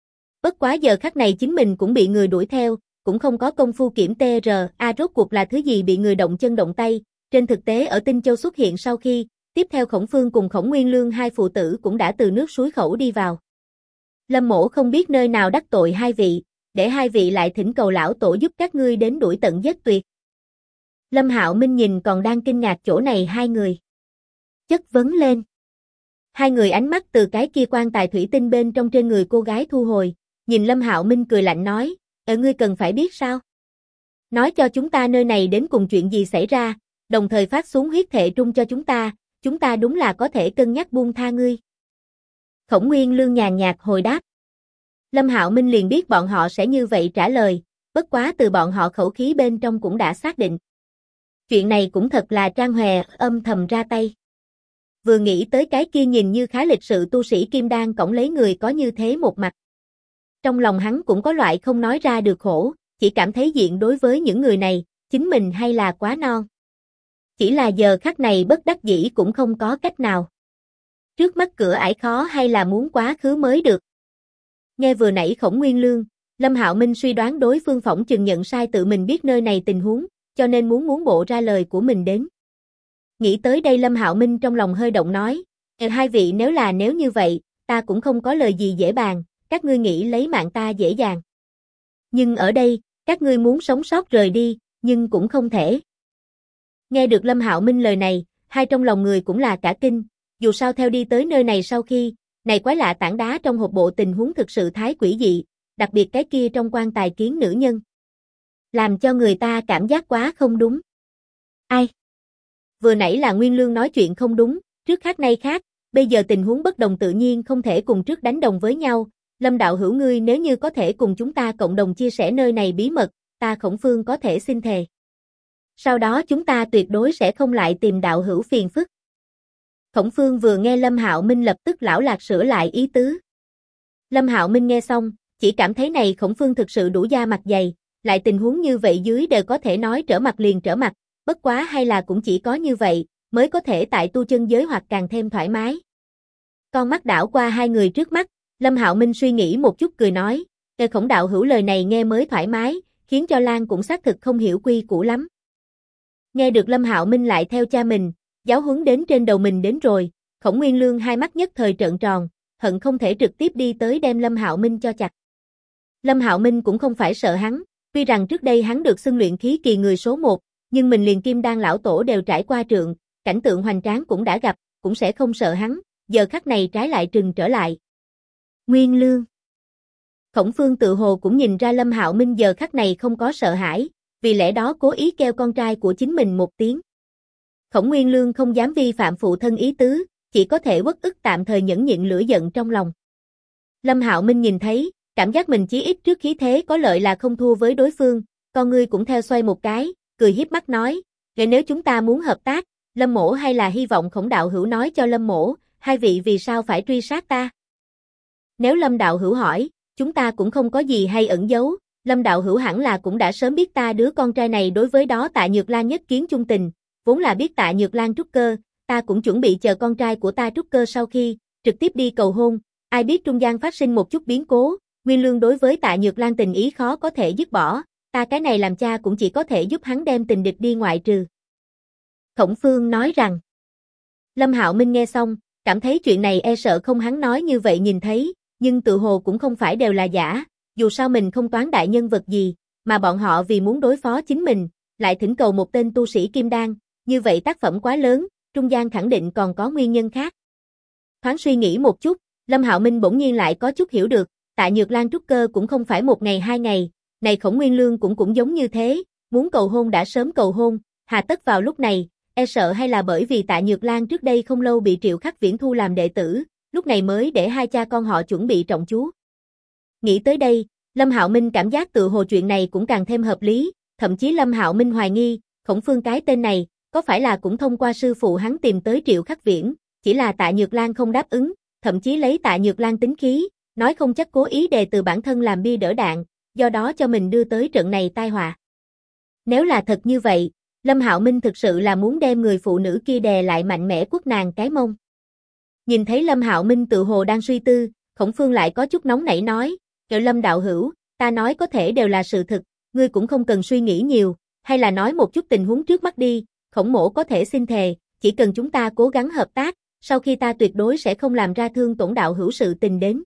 Speaker 1: Bất quá giờ khắc này chính mình cũng bị người đuổi theo, cũng không có công phu kiểm TRA rốt cuộc là thứ gì bị người động chân động tay, trên thực tế ở Tinh Châu xuất hiện sau khi, tiếp theo Khổng Phương cùng Khổng Nguyên Lương hai phụ tử cũng đã từ nước suối khẩu đi vào. Lâm Mỗ không biết nơi nào đắc tội hai vị, để hai vị lại thỉnh cầu lão tổ giúp các ngươi đến đuổi tận giết tuyệt. Lâm Hạo Minh nhìn còn đang kinh ngạc chỗ này hai người. Chất vấn lên. Hai người ánh mắt từ cái kia quan tài thủy tinh bên trong trên người cô gái thu hồi, nhìn Lâm Hạo Minh cười lạnh nói, ngươi cần phải biết sao? Nói cho chúng ta nơi này đến cùng chuyện gì xảy ra, đồng thời phát xuống huyết thệ trung cho chúng ta đúng là có thể cân nhắc buông tha ngươi. Khổng Nguyên Lương nhàn nhạt hồi đáp. Lâm Hạo Minh liền biết bọn họ sẽ như vậy trả lời, bất quá từ bọn họ khẩu khí bên trong cũng đã xác định. Chuyện này cũng thật là Trang Hòe âm thầm ra tay. Vừa nghĩ tới cái kia nhìn như khá lịch sự tu sĩ kim đan cõng lấy người có như thế một mặt. Trong lòng hắn cũng có loại không nói ra được khổ, chỉ cảm thấy diện đối với những người này, chính mình hay là quá non. Chỉ là giờ khắc này bất đắc dĩ cũng không có cách nào. Trước mắt cửa ải khó hay là muốn quá khứ mới được. Nghe vừa nãy Khổng Nguyên Lương, Lâm Hạo Minh suy đoán đối phương phỏng chừng nhận sai tự mình biết nơi này tình huống, cho nên muốn bộ ra lời của mình đến. Nghĩ tới đây Lâm Hạo Minh trong lòng hơi động nói, hai vị nếu như vậy, ta cũng không có lời gì dễ bàn, các ngươi nghĩ lấy mạng ta dễ dàng. Nhưng ở đây, các ngươi muốn sống sót rời đi, nhưng cũng không thể. Nghe được Lâm Hạo Minh lời này, hai trong lòng người cũng là cả kinh, dù sao theo đi tới nơi này sau khi, này quái lạ tảng đá trong hộp bộ tình huống thực sự thái quỷ dị, đặc biệt cái kia trong quan tài kiến nữ nhân. Làm cho người ta cảm giác quá không đúng. Ai? Vừa nãy là Nguyên Lương nói chuyện không đúng, trước khác nay khác, bây giờ tình huống bất đồng tự nhiên không thể cùng trước đánh đồng với nhau. Lâm đạo hữu ngươi nếu như có thể cùng chúng ta cộng đồng chia sẻ nơi này bí mật, ta Khổng Phương có thể xin thề. Sau đó chúng ta tuyệt đối sẽ không lại tìm đạo hữu phiền phức. Khổng Phương vừa nghe Lâm Hạo Minh lập tức lão lạc sửa lại ý tứ. Lâm Hạo Minh nghe xong, chỉ cảm thấy này Khổng Phương thực sự đủ da mặt dày, lại tình huống như vậy dưới đều có thể nói trở mặt liền trở mặt, bất quá hay là cũng chỉ có như vậy, mới có thể tại tu chân giới hoặc càng thêm thoải mái. Con mắt đảo qua hai người trước mắt, Lâm Hạo Minh suy nghĩ một chút cười nói, Khổng đạo hữu lời này nghe mới thoải mái, khiến cho Lan cũng xác thực không hiểu quy củ lắm. Nghe được Lâm Hạo Minh lại theo cha mình, giáo huấn đến trên đầu mình đến rồi, Khổng Nguyên Lương hai mắt nhất thời trợn tròn, hận không thể trực tiếp đi tới đem Lâm Hạo Minh cho chặt. Lâm Hạo Minh cũng không phải sợ hắn, tuy rằng trước đây hắn được xưng luyện khí kỳ người số 1, nhưng mình liền kim đan lão tổ đều trải qua trượng, cảnh tượng hoành tráng cũng đã gặp, cũng sẽ không sợ hắn, giờ khắc này trái lại trừng trở lại. Nguyên Lương. Khổng Phương tự hồ cũng nhìn ra Lâm Hạo Minh giờ khắc này không có sợ hãi, vì lẽ đó cố ý kêu con trai của chính mình một tiếng. Khổng Nguyên Lương không dám vi phạm phụ thân ý tứ, chỉ có thể uất ức tạm thời nhẫn nhịn lửa giận trong lòng. Lâm Hạo Minh nhìn thấy, cảm giác mình chí ít trước khí thế có lợi là không thua với đối phương, con ngươi cũng theo xoay một cái, cười hiếp mắt nói, nếu chúng ta muốn hợp tác, Lâm mỗ hay là hy vọng Khổng đạo hữu nói cho Lâm mỗ, hai vị vì sao phải truy sát ta? Nếu Lâm đạo hữu hỏi, chúng ta cũng không có gì hay ẩn giấu, Lâm đạo hữu hẳn là cũng đã sớm biết ta đứa con trai này đối với đó Tạ Nhược Lan nhất kiến chung tình, vốn là biết Tạ Nhược Lan trúc cơ, ta cũng chuẩn bị chờ con trai của ta trúc cơ sau khi, trực tiếp đi cầu hôn, ai biết trung gian phát sinh một chút biến cố, Nguyên Lương đối với Tạ Nhược Lan tình ý khó có thể dứt bỏ, ta cái này làm cha cũng chỉ có thể giúp hắn đem tình địch đi ngoại trừ. Khổng Phương nói rằng, Lâm Hạo Minh nghe xong, cảm thấy chuyện này e sợ không hắn nói như vậy nhìn thấy, nhưng tự hồ cũng không phải đều là giả, dù sao mình không toán đại nhân vật gì, mà bọn họ vì muốn đối phó chính mình, lại thỉnh cầu một tên tu sĩ kim đan, như vậy tác phẩm quá lớn, trung gian khẳng định còn có nguyên nhân khác. Thoáng suy nghĩ một chút, Lâm Hạo Minh bỗng nhiên lại có chút hiểu được, Tạ Nhược Lan trúc cơ cũng không phải một ngày hai ngày, này Khổng Nguyên Lương cũng giống như thế, muốn cầu hôn đã sớm cầu hôn, hà tất vào lúc này, e sợ hay là bởi vì Tạ Nhược Lan trước đây không lâu bị Triệu Khắc Viễn thu làm đệ tử, lúc này mới để hai cha con họ chuẩn bị trọng chú. Nghĩ tới đây, Lâm Hạo Minh cảm giác tự hồ chuyện này cũng càng thêm hợp lý, thậm chí Lâm Hạo Minh hoài nghi, Khổng Phương cái tên này, có phải là cũng thông qua sư phụ hắn tìm tới Triệu Khắc Viễn, chỉ là Tạ Nhược Lan không đáp ứng, thậm chí lấy Tạ Nhược Lan tính khí, nói không chắc cố ý đề từ bản thân làm bia đỡ đạn, do đó cho mình đưa tới trận này tai họa. Nếu là thật như vậy, Lâm Hạo Minh thực sự là muốn đem người phụ nữ kia đè lại mạnh mẽ quất nàng cái mông. Nhìn thấy Lâm Hạo Minh tự hồ đang suy tư, Khổng Phương lại có chút nóng nảy nói, Lâm đạo hữu, ta nói có thể đều là sự thực, ngươi cũng không cần suy nghĩ nhiều, hay là nói một chút tình huống trước mắt đi, Khổng mỗ có thể xin thề, chỉ cần chúng ta cố gắng hợp tác, sau khi ta tuyệt đối sẽ không làm ra thương tổn đạo hữu sự tình đến.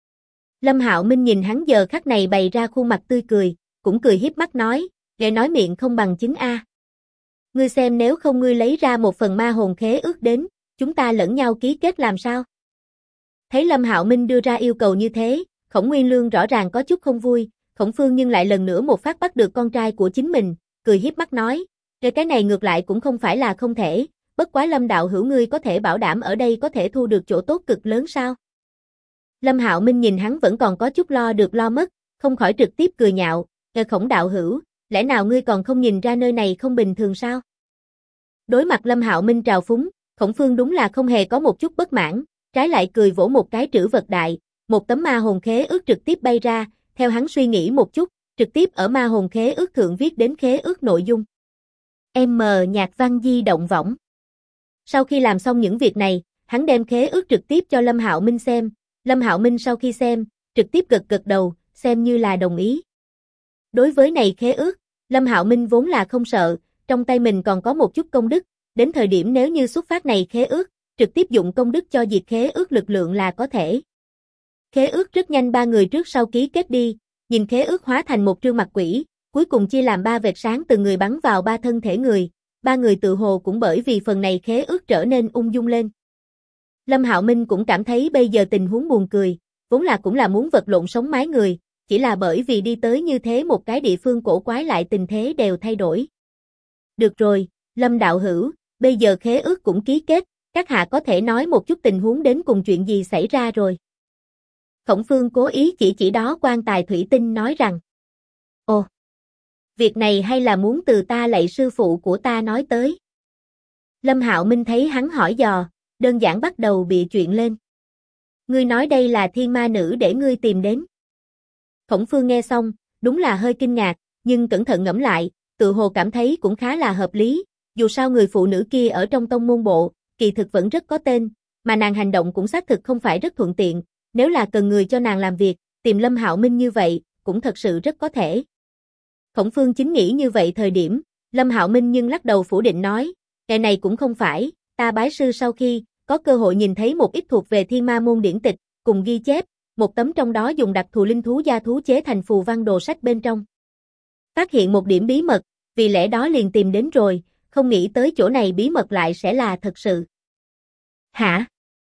Speaker 1: Lâm Hạo Minh nhìn hắn giờ khắc này bày ra khuôn mặt tươi cười, cũng cười hiếp mắt nói, để nói miệng không bằng chứng a. Ngươi xem nếu không ngươi lấy ra một phần ma hồn khế ước đến, chúng ta lẫn nhau ký kết làm sao? Thấy Lâm Hạo Minh đưa ra yêu cầu như thế, Khổng Nguyên Lương rõ ràng có chút không vui, Khổng Phương nhưng lại lần nữa một phát bắt được con trai của chính mình, cười hiếp mắt nói, cái này ngược lại cũng không phải là không thể, bất quá Lâm đạo hữu ngươi có thể bảo đảm ở đây có thể thu được chỗ tốt cực lớn sao? Lâm Hạo Minh nhìn hắn vẫn còn có chút lo được lo mất, không khỏi trực tiếp cười nhạo, Khổng đạo hữu, lẽ nào ngươi còn không nhìn ra nơi này không bình thường sao? Đối mặt Lâm Hạo Minh trào phúng, Khổng Phương đúng là không hề có một chút bất mãn, trái lại cười vỗ một cái trữ vật đại, một tấm ma hồn khế ước trực tiếp bay ra, theo hắn suy nghĩ một chút, trực tiếp ở ma hồn khế ước thượng viết đến khế ước nội dung. M nhạc văn di động võng. Sau khi làm xong những việc này, hắn đem khế ước trực tiếp cho Lâm Hạo Minh xem, Lâm Hạo Minh sau khi xem, trực tiếp gật đầu, xem như là đồng ý. Đối với này khế ước, Lâm Hạo Minh vốn là không sợ, trong tay mình còn có một chút công đức, đến thời điểm nếu như xuất phát này khế ước, trực tiếp dụng công đức cho diệt khế ước lực lượng là có thể. Khế ước rất nhanh ba người trước sau ký kết đi, nhìn khế ước hóa thành một trương mặt quỷ, cuối cùng chia làm ba vệt sáng từ người bắn vào ba thân thể người, ba người tự hồ cũng bởi vì phần này khế ước trở nên ung dung lên. Lâm Hạo Minh cũng cảm thấy bây giờ tình huống buồn cười, vốn là cũng là muốn vật lộn sống mái người, chỉ là bởi vì đi tới như thế một cái địa phương cổ quái lại tình thế đều thay đổi. Được rồi, Lâm đạo hữu, bây giờ khế ước cũng ký kết, các hạ có thể nói một chút tình huống đến cùng chuyện gì xảy ra rồi. Khổng Phương cố ý chỉ đó quan tài thủy tinh nói rằng, ồ, việc này hay là muốn từ ta lạy sư phụ của ta nói tới. Lâm Hạo Minh thấy hắn hỏi dò, đơn giản bắt đầu bịa chuyện lên. Ngươi nói đây là thiên ma nữ để ngươi tìm đến. Khổng Phương nghe xong, đúng là hơi kinh ngạc, nhưng cẩn thận ngẫm lại, tự hồ cảm thấy cũng khá là hợp lý, dù sao người phụ nữ kia ở trong tông môn bộ, kỳ thực vẫn rất có tên, mà nàng hành động cũng xác thực không phải rất thuận tiện, nếu là cần người cho nàng làm việc, tìm Lâm Hạo Minh như vậy, cũng thật sự rất có thể. Khổng Phương chính nghĩ như vậy thời điểm, Lâm Hạo Minh nhưng lắc đầu phủ định nói, cái này cũng không phải, ta bái sư sau khi, có cơ hội nhìn thấy một ít thuộc về thiên ma môn điển tịch, cùng ghi chép, một tấm trong đó dùng đặc thù linh thú gia thú chế thành phù văn đồ sách bên trong. Phát hiện một điểm bí mật, vì lẽ đó liền tìm đến rồi, không nghĩ tới chỗ này bí mật lại sẽ là thật sự. Hả?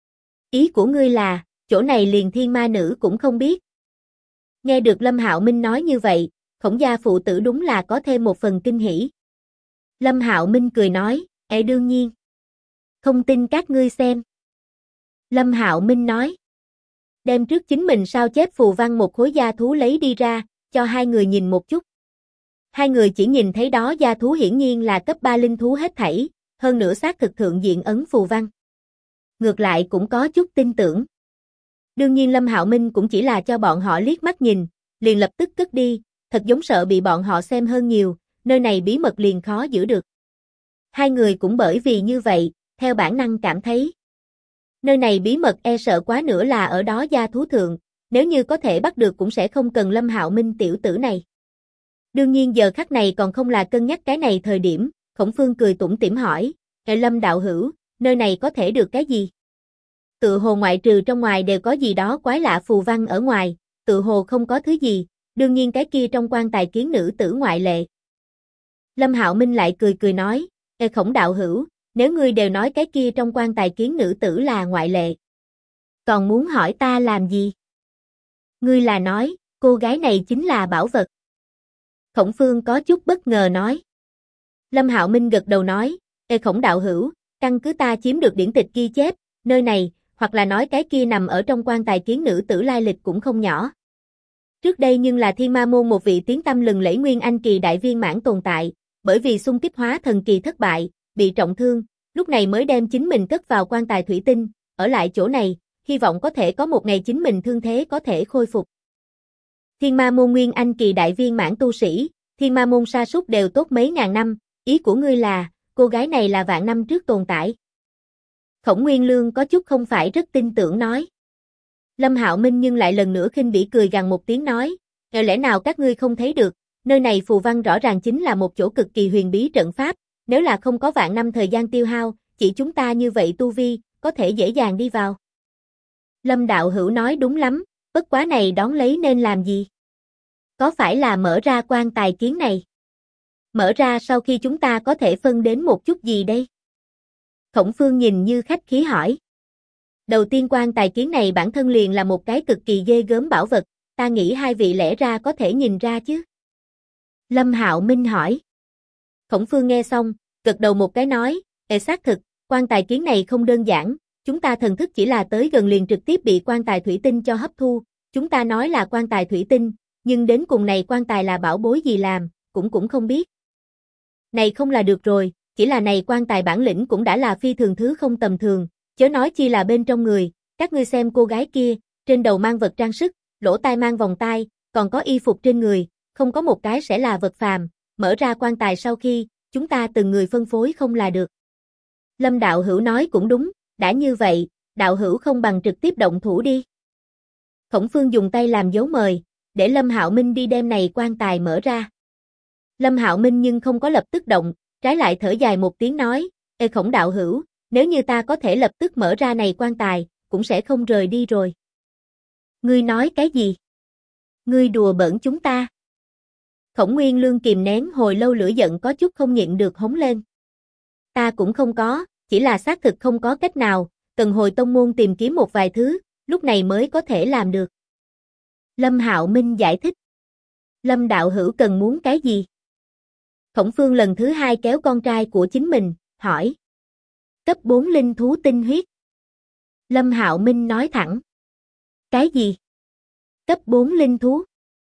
Speaker 1: Ý của ngươi là, chỗ này liền thiên ma nữ cũng không biết. Nghe được Lâm Hạo Minh nói như vậy, Khổng gia phụ tử đúng là có thêm một phần kinh hỉ. Lâm Hạo Minh cười nói, đương nhiên. Không tin các ngươi xem. Lâm Hạo Minh nói. Đem trước chính mình sao chép phù văn một khối gia thú lấy đi ra, cho hai người nhìn một chút. Hai người chỉ nhìn thấy đó gia thú hiển nhiên là cấp 3 linh thú hết thảy, hơn nữa xác thực thượng diện ấn phù văn. Ngược lại cũng có chút tin tưởng. Đương nhiên Lâm Hạo Minh cũng chỉ là cho bọn họ liếc mắt nhìn, liền lập tức cất đi, thật giống sợ bị bọn họ xem hơn nhiều, nơi này bí mật liền khó giữ được. Hai người cũng bởi vì như vậy, theo bản năng cảm thấy. Nơi này bí mật e sợ quá nữa là ở đó gia thú thượng, nếu như có thể bắt được cũng sẽ không cần Lâm Hạo Minh tiểu tử này. Đương nhiên giờ khắc này còn không là cân nhắc cái này thời điểm, Khổng Phương cười tủm tỉm hỏi, Lâm đạo hữu, nơi này có thể được cái gì? Tự hồ ngoại trừ trong ngoài đều có gì đó quái lạ phù văn ở ngoài, tự hồ không có thứ gì, đương nhiên cái kia trong quan tài kiến nữ tử ngoại lệ. Lâm Hạo Minh lại cười nói, Khổng đạo hữu, nếu ngươi đều nói cái kia trong quan tài kiến nữ tử là ngoại lệ, còn muốn hỏi ta làm gì? Ngươi là nói, cô gái này chính là bảo vật. Khổng Phương có chút bất ngờ nói. Lâm Hạo Minh gật đầu nói, Khổng đạo hữu, căn cứ ta chiếm được điển tịch ghi chép, nơi này, hoặc là nói cái kia nằm ở trong quan tài kiến nữ tử lai lịch cũng không nhỏ. Trước đây nhưng là Thiên Ma Môn một vị tiếng tăm lừng lẫy nguyên anh kỳ đại viên mãn tồn tại, bởi vì xung kích hóa thần kỳ thất bại, bị trọng thương, lúc này mới đem chính mình cất vào quan tài thủy tinh, ở lại chỗ này, hy vọng có thể có một ngày chính mình thương thế có thể khôi phục. Thiên Ma Môn nguyên anh kỳ đại viên mãn tu sĩ, Thiên Ma Môn sa sút đều tốt mấy ngàn năm, ý của ngươi là, cô gái này là vạn năm trước tồn tại. Khổng Nguyên Lương có chút không phải rất tin tưởng nói. Lâm Hạo Minh nhưng lại lần nữa khinh bỉ cười gằn một tiếng nói, lẽ nào các ngươi không thấy được, nơi này phù văn rõ ràng chính là một chỗ cực kỳ huyền bí trận pháp, nếu là không có vạn năm thời gian tiêu hao, chỉ chúng ta như vậy tu vi, có thể dễ dàng đi vào. Lâm đạo hữu nói đúng lắm, bất quá này đón lấy nên làm gì? Có phải là mở ra quan tài kiến này? Mở ra sau khi chúng ta có thể phân đến một chút gì đây? Khổng Phương nhìn như khách khí hỏi. Đầu tiên quan tài kiến này bản thân liền là một cái cực kỳ ghê gớm bảo vật, ta nghĩ hai vị lẽ ra có thể nhìn ra chứ? Lâm Hạo Minh hỏi. Khổng Phương nghe xong, gật đầu một cái nói, xác thực, quan tài kiến này không đơn giản, chúng ta thần thức chỉ là tới gần liền trực tiếp bị quan tài thủy tinh cho hấp thu, chúng ta nói là quan tài thủy tinh, nhưng đến cùng này quan tài là bảo bối gì làm, cũng không biết. Này không là được rồi, chỉ là này quan tài bản lĩnh cũng đã là phi thường thứ không tầm thường, chớ nói chi là bên trong người, các ngươi xem cô gái kia, trên đầu mang vật trang sức, lỗ tai mang vòng tai, còn có y phục trên người, không có một cái sẽ là vật phàm, mở ra quan tài sau khi, chúng ta từng người phân phối không là được. Lâm đạo hữu nói cũng đúng, đã như vậy, đạo hữu không bằng trực tiếp động thủ đi. Khổng Phương dùng tay làm dấu mời, để Lâm Hạo Minh đi đem này quan tài mở ra. Lâm Hạo Minh nhưng không có lập tức động, trái lại thở dài một tiếng nói, Khổng đạo hữu, nếu như ta có thể lập tức mở ra này quan tài, cũng sẽ không rời đi rồi. Ngươi nói cái gì? Ngươi đùa bỡn chúng ta. Khổng Nguyên Lương kìm nén hồi lâu lửa giận có chút không nhịn được hống lên. Ta cũng không có, chỉ là xác thực không có cách nào, cần hồi tông môn tìm kiếm một vài thứ, lúc này mới có thể làm được. Lâm Hạo Minh giải thích. Lâm đạo hữu cần muốn cái gì? Khổng Phương lần thứ hai kéo con trai của chính mình, hỏi. Cấp 4 linh thú tinh huyết. Lâm Hạo Minh nói thẳng. Cái gì? Cấp 4 linh thú?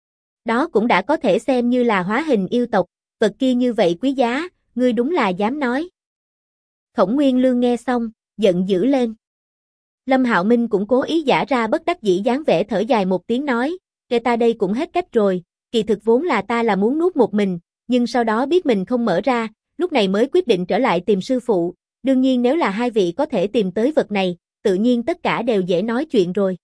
Speaker 1: Đó cũng đã có thể xem như là hóa hình yêu tộc, vật kia như vậy quý giá, ngươi đúng là dám nói. Khổng Nguyên Lương nghe xong, giận dữ lên. Lâm Hạo Minh cũng cố ý giả ra bất đắc dĩ dáng vẻ thở dài một tiếng nói, ta đây cũng hết cách rồi, kỳ thực vốn là ta là muốn nuốt một mình, nhưng sau đó biết mình không mở ra, lúc này mới quyết định trở lại tìm sư phụ, đương nhiên nếu là hai vị có thể tìm tới vật này, tự nhiên tất cả đều dễ nói chuyện rồi.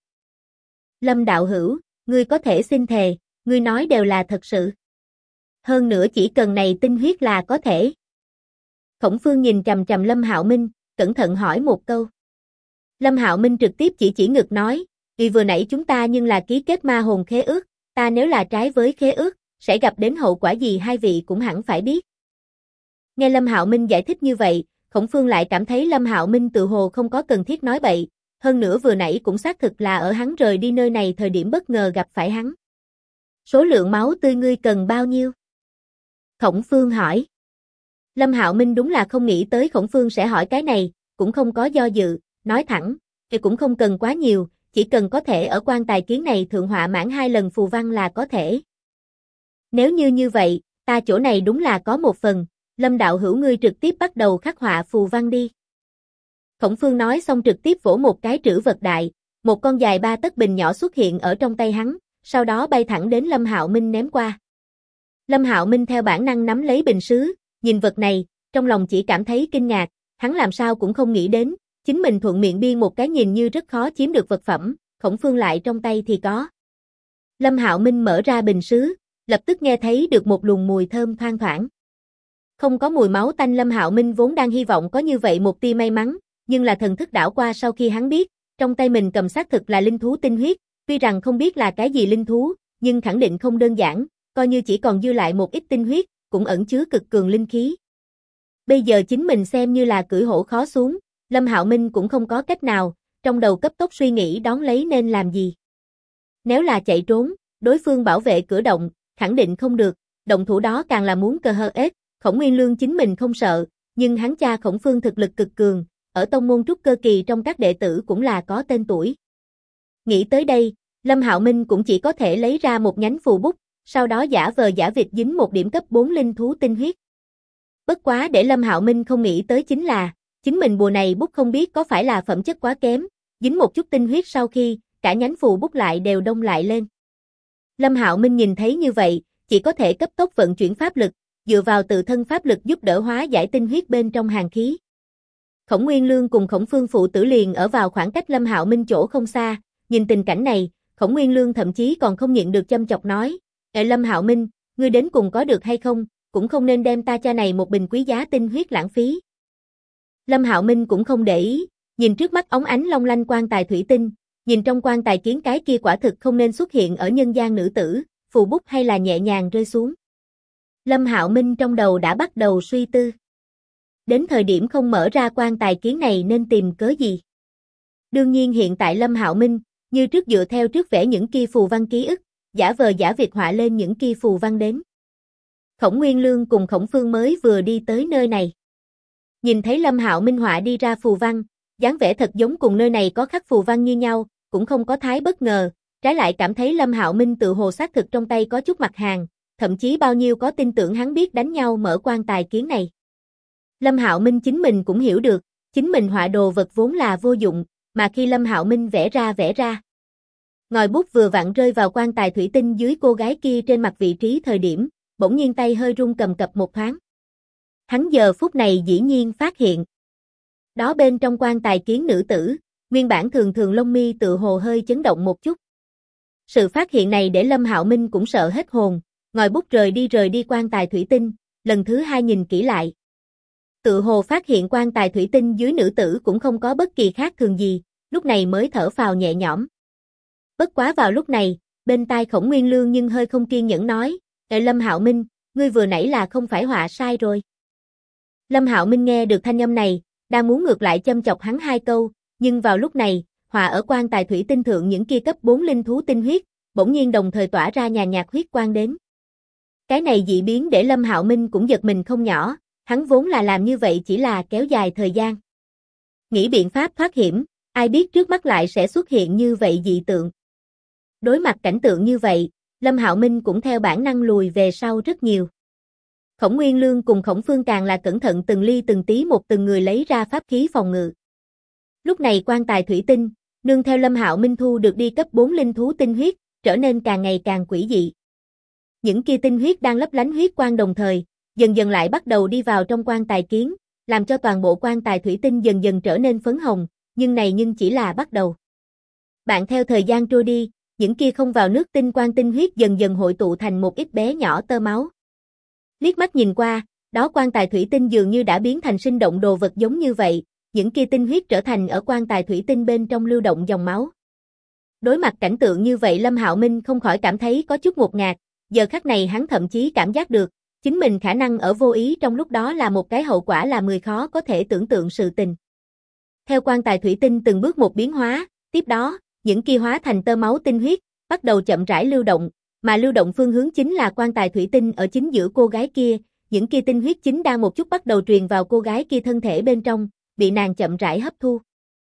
Speaker 1: Lâm đạo hữu, ngươi có thể xin thề, ngươi nói đều là thật sự. Hơn nữa chỉ cần này tinh huyết là có thể. Khổng Phương nhìn chằm chằm Lâm Hạo Minh, cẩn thận hỏi một câu. Lâm Hạo Minh trực tiếp chỉ ngực nói, vì vừa nãy chúng ta nhưng là ký kết ma hồn khế ước, ta nếu là trái với khế ước, sẽ gặp đến hậu quả gì hai vị cũng hẳn phải biết. Nghe Lâm Hạo Minh giải thích như vậy, Khổng Phương lại cảm thấy Lâm Hạo Minh tự hồ không có cần thiết nói bậy, hơn nữa vừa nãy cũng xác thực là ở hắn rời đi nơi này thời điểm bất ngờ gặp phải hắn. Số lượng máu tươi ngươi cần bao nhiêu? Khổng Phương hỏi. Lâm Hạo Minh đúng là không nghĩ tới Khổng Phương sẽ hỏi cái này, cũng không có do dự, nói thẳng, thì cũng không cần quá nhiều, chỉ cần có thể ở quan tài kiến này thượng họa mãn 2 lần phù văn là có thể. Nếu như vậy, ta chỗ này đúng là có một phần, Lâm đạo hữu ngươi trực tiếp bắt đầu khắc họa phù văn đi. Khổng Phương nói xong trực tiếp vỗ một cái trữ vật đại, một con dài 3 tấc bình nhỏ xuất hiện ở trong tay hắn, sau đó bay thẳng đến Lâm Hạo Minh ném qua. Lâm Hạo Minh theo bản năng nắm lấy bình sứ, nhìn vật này, trong lòng chỉ cảm thấy kinh ngạc, hắn làm sao cũng không nghĩ đến, chính mình thuận miệng biên một cái nhìn như rất khó chiếm được vật phẩm, Khổng Phương lại trong tay thì có. Lâm Hạo Minh mở ra bình sứ, lập tức nghe thấy được một luồng mùi thơm thoang thoảng. Không có mùi máu tanh, Lâm Hạo Minh vốn đang hy vọng có như vậy một tia may mắn, nhưng là thần thức đảo qua sau khi hắn biết, trong tay mình cầm xác thực là linh thú tinh huyết, tuy rằng không biết là cái gì linh thú, nhưng khẳng định không đơn giản, coi như chỉ còn dư lại một ít tinh huyết, cũng ẩn chứa cực cường linh khí. Bây giờ chính mình xem như là cưỡi hổ khó xuống, Lâm Hạo Minh cũng không có cách nào, trong đầu cấp tốc suy nghĩ đón lấy nên làm gì. Nếu là chạy trốn, đối phương bảo vệ cửa động, khẳng định không được, động thủ đó càng là muốn cơ hơ ếch, Khổng Nguyên Lương chính mình không sợ, nhưng hắn cha Khổng Phương thực lực cực cường, ở tông môn trúc cơ kỳ trong các đệ tử cũng là có tên tuổi. Nghĩ tới đây, Lâm Hạo Minh cũng chỉ có thể lấy ra một nhánh phù bút, sau đó giả vờ giả vịt dính một điểm cấp 4 linh thú tinh huyết. Bất quá để Lâm Hạo Minh không nghĩ tới chính là, chính mình bùa này bút không biết có phải là phẩm chất quá kém, dính một chút tinh huyết sau khi, cả nhánh phù bút lại đều đông lại lên. Lâm Hạo Minh nhìn thấy như vậy, chỉ có thể cấp tốc vận chuyển pháp lực, dựa vào tự thân pháp lực giúp đỡ hóa giải tinh huyết bên trong hàn khí. Khổng Nguyên Lương cùng Khổng Phương phụ tử liền ở vào khoảng cách Lâm Hạo Minh chỗ không xa, nhìn tình cảnh này, Khổng Nguyên Lương thậm chí còn không nhịn được châm chọc nói, Lâm Hạo Minh, ngươi đến cùng có được hay không, cũng không nên đem ta cha này một bình quý giá tinh huyết lãng phí. Lâm Hạo Minh cũng không để ý, nhìn trước mắt óng ánh long lanh quan tài thủy tinh, nhìn trong quan tài kiến cái kia quả thực không nên xuất hiện ở nhân gian nữ tử, phù bút hay là nhẹ nhàng rơi xuống. Lâm Hạo Minh trong đầu đã bắt đầu suy tư. Đến thời điểm không mở ra quan tài kiến này nên tìm cớ gì? Đương nhiên hiện tại Lâm Hạo Minh, như trước dựa theo trước vẽ những kia phù văn ký ức, giả vờ giả việc họa lên những kia phù văn đến. Khổng Nguyên Lương cùng Khổng Phương mới vừa đi tới nơi này. Nhìn thấy Lâm Hạo Minh họa đi ra phù văn, dáng vẻ thật giống cùng nơi này có khắc phù văn như nhau, cũng không có thái bất ngờ, trái lại cảm thấy Lâm Hạo Minh tự hồ xác thực trong tay có chút mặt hàng, thậm chí bao nhiêu có tin tưởng hắn biết đánh nhau mở quan tài kiến này. Lâm Hạo Minh chính mình cũng hiểu được, chính mình họa đồ vật vốn là vô dụng, mà khi Lâm Hạo Minh vẽ ra. Ngòi bút vừa vặn rơi vào quan tài thủy tinh dưới cô gái kia trên mặt vị trí thời điểm, bỗng nhiên tay hơi run cầm cập một thoáng. Hắn giờ phút này dĩ nhiên phát hiện. Đó bên trong quan tài kiến nữ tử, nguyên bản thường thường lông mi tự hồ hơi chấn động một chút. Sự phát hiện này để Lâm Hạo Minh cũng sợ hết hồn, ngòi bút rời đi quan tài thủy tinh, lần thứ 2 nhìn kỹ lại. Tự hồ phát hiện quan tài thủy tinh dưới nữ tử cũng không có bất kỳ khác thường gì, lúc này mới thở phào nhẹ nhõm. Bất quá vào lúc này, bên tai Khổng Nguyên Lương nhưng hơi không kiên nhẫn nói, Lâm Hạo Minh, ngươi vừa nãy là không phải họa sai rồi. Lâm Hạo Minh nghe được thanh âm này, đang muốn ngược lại châm chọc hắn 2 câu, nhưng vào lúc này, họa ở quan tài thủy tinh thượng những kia cấp 4 linh thú tinh huyết, bỗng nhiên đồng thời tỏa ra nhàn nhạt huyết quang đến. Cái này dị biến để Lâm Hạo Minh cũng giật mình không nhỏ, hắn vốn là làm như vậy chỉ là kéo dài thời gian. Nghĩ biện pháp thoát hiểm, ai biết trước mắt lại sẽ xuất hiện như vậy dị tượng. Đối mặt cảnh tượng như vậy, Lâm Hạo Minh cũng theo bản năng lùi về sau rất nhiều. Khổng Nguyên Lương cùng Khổng Phương càng là cẩn thận từng ly từng tí một từng người lấy ra pháp khí phòng ngự. Lúc này quan tài thủy tinh, nương theo Lâm Hạo Minh thu được đi cấp 4 linh thú tinh huyết, trở nên càng ngày càng quỷ dị. Những kia tinh huyết đang lấp lánh huyết quang đồng thời, dần dần lại bắt đầu đi vào trong quan tài kiến, làm cho toàn bộ quan tài thủy tinh dần dần trở nên phấn hồng, nhưng chỉ là bắt đầu. Bạn theo thời gian trôi đi, những kia không vào nước tinh quang tinh huyết dần dần hội tụ thành một ít bé nhỏ tơ máu. Liếc mắt nhìn qua, đó quan tài thủy tinh dường như đã biến thành sinh động đồ vật giống như vậy, những kia tinh huyết trở thành ở quan tài thủy tinh bên trong lưu động dòng máu. Đối mặt cảnh tượng như vậy Lâm Hạo Minh không khỏi cảm thấy có chút ngột ngạt, giờ khắc này hắn thậm chí cảm giác được, Chính mình khả năng ở vô ý trong lúc đó là một cái hậu quả là 10 khó có thể tưởng tượng sự tình. Theo quan tài thủy tinh từng bước một biến hóa, tiếp đó, những kia hóa thành tơ máu tinh huyết, bắt đầu chậm rãi lưu động, mà lưu động phương hướng chính là quan tài thủy tinh ở chính giữa cô gái kia, những kia tinh huyết chính đang một chút bắt đầu truyền vào cô gái kia thân thể bên trong, bị nàng chậm rãi hấp thu.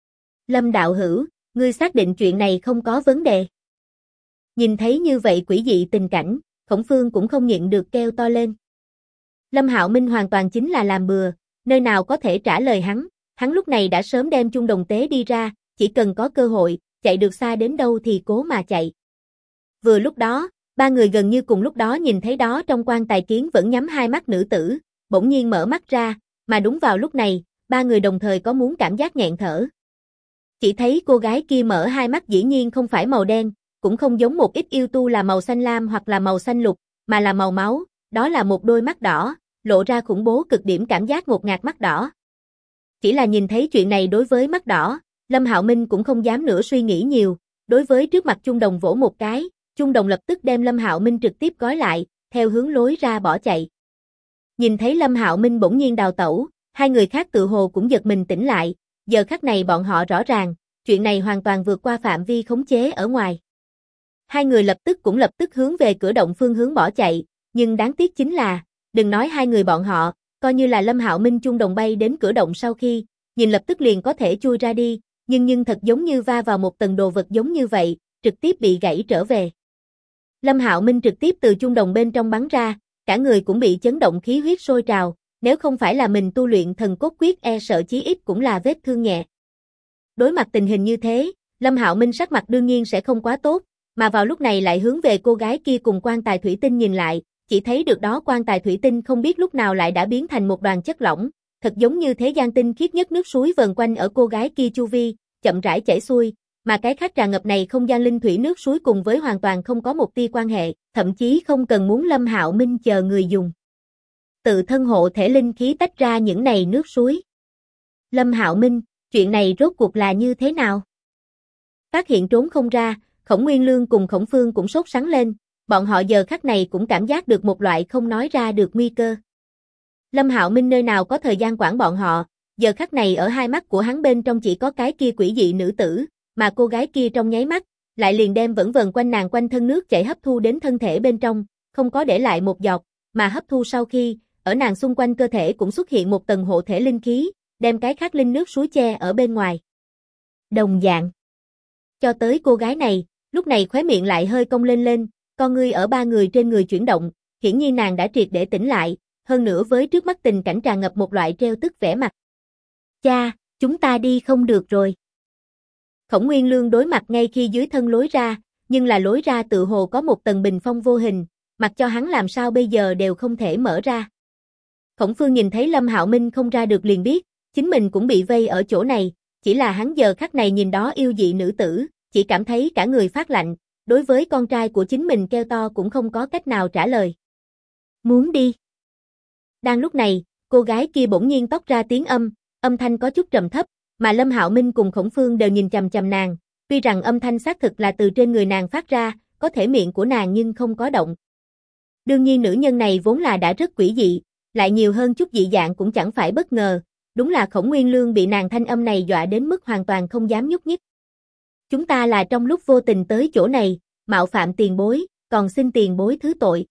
Speaker 1: Lâm đạo hữu, ngươi xác định chuyện này không có vấn đề. Nhìn thấy như vậy quỷ dị tình cảnh, Khổng Phương cũng không nhịn được kêu to lên. Lâm Hạo Minh hoàn toàn chính là làm bừa, nơi nào có thể trả lời hắn lúc này đã sớm đem chung đồng tế đi ra, chỉ cần có cơ hội, chạy được xa đến đâu thì cố mà chạy. Vừa lúc đó, ba người gần như cùng lúc đó nhìn thấy đó trong quan tài kiến vẫn nhắm hai mắt nữ tử, bỗng nhiên mở mắt ra, mà đúng vào lúc này, ba người đồng thời có muốn cảm giác nghẹn thở. Chỉ thấy cô gái kia mở hai mắt dĩ nhiên không phải màu đen, cũng không giống một ít yêu tu là màu xanh lam hoặc là màu xanh lục, mà là màu máu, đó là một đôi mắt đỏ, lộ ra khủng bố cực điểm cảm giác ngột ngạt mắt đỏ. Chỉ là nhìn thấy chuyện này đối với mắt đỏ, Lâm Hạo Minh cũng không dám nữa suy nghĩ nhiều, đối với trước mặt chung đồng vỗ một cái, chung đồng lập tức đem Lâm Hạo Minh trực tiếp gói lại, theo hướng lối ra bỏ chạy. Nhìn thấy Lâm Hạo Minh bỗng nhiên đào tẩu, hai người khác tự hồ cũng giật mình tỉnh lại, giờ khắc này bọn họ rõ ràng, chuyện này hoàn toàn vượt qua phạm vi khống chế ở ngoài. Hai người lập tức hướng về cửa động phương hướng bỏ chạy, nhưng đáng tiếc chính là, đừng nói hai người bọn họ, coi như là Lâm Hạo Minh chung đồng bay đến cửa động sau khi, nhìn lập tức liền có thể chui ra đi, nhưng thật giống như va vào một tầng đồ vật giống như vậy, trực tiếp bị gãy trở về. Lâm Hạo Minh trực tiếp từ chung đồng bên trong bắn ra, cả người cũng bị chấn động khí huyết sôi trào, nếu không phải là mình tu luyện thần cốt quyết e sợ chí ít cũng là vết thương nhẹ. Đối mặt tình hình như thế, Lâm Hạo Minh sắc mặt đương nhiên sẽ không quá tốt, mà vào lúc này lại hướng về cô gái kia cùng quan tài thủy tinh nhìn lại, chỉ thấy được đó quan tài thủy tinh không biết lúc nào lại đã biến thành một đoàn chất lỏng, thật giống như thế gian tinh khiết nhất nước suối vờn quanh ở cô gái kia chu vi, chậm rãi chảy xuôi, mà cái khác tràn ngập này không gian linh thủy nước suối cùng với hoàn toàn không có một tia quan hệ, thậm chí không cần muốn Lâm Hạo Minh chờ người dùng. Tự thân hộ thể linh khí tách ra những này nước suối. Lâm Hạo Minh, chuyện này rốt cuộc là như thế nào? Phát hiện trốn không ra, Khổng Nguyên Lương cùng Khổng Phương cũng sốt sắng lên, bọn họ giờ khắc này cũng cảm giác được một loại không nói ra được nguy cơ. Lâm Hạo Minh nơi nào có thời gian quản bọn họ, giờ khắc này ở hai mắt của hắn bên trong chỉ có cái kia quỷ dị nữ tử, mà cô gái kia trong nháy mắt, lại liền đem vẫn vần quanh nàng quanh thân nước chảy hấp thu đến thân thể bên trong, không có để lại một giọt, mà hấp thu sau khi, ở nàng xung quanh cơ thể cũng xuất hiện một tầng hộ thể linh khí, đem cái khác linh nước suối che ở bên ngoài. Đồng dạng. Cho tới cô gái này, lúc này khóe miệng lại hơi cong lên, con ngươi ở ba người trên người chuyển động, hiển nhiên nàng đã triệt để tỉnh lại, hơn nữa với trước mắt tình cảnh tràn ngập một loại treo tức vẻ mặt. Cha, chúng ta đi không được rồi. Khổng Nguyên Lương đối mặt ngay khi dưới thân lối ra, nhưng là lối ra tự hồ có một tầng bình phong vô hình, mặc cho hắn làm sao bây giờ đều không thể mở ra. Khổng Phương nhìn thấy Lâm Hạo Minh không ra được liền biết, chính mình cũng bị vây ở chỗ này, chỉ là hắn giờ khắc này nhìn đó yêu dị nữ tử, chỉ cảm thấy cả người phát lạnh, đối với con trai của chính mình kêu to cũng không có cách nào trả lời. Muốn đi. Đang lúc này, cô gái kia bỗng nhiên toát ra tiếng âm thanh có chút trầm thấp, mà Lâm Hạo Minh cùng Khổng Phương đều nhìn chằm chằm nàng, tuy rằng âm thanh xác thực là từ trên người nàng phát ra, có thể miệng của nàng nhưng không có động. Đương nhiên nữ nhân này vốn là đã rất quỷ dị, lại nhiều hơn chút dị dạng cũng chẳng phải bất ngờ, đúng là Khổng Nguyên Lương bị nàng thanh âm này dọa đến mức hoàn toàn không dám nhúc nhích. Chúng ta là trong lúc vô tình tới chỗ này, mạo phạm tiền bối, còn xin tiền bối thứ tội.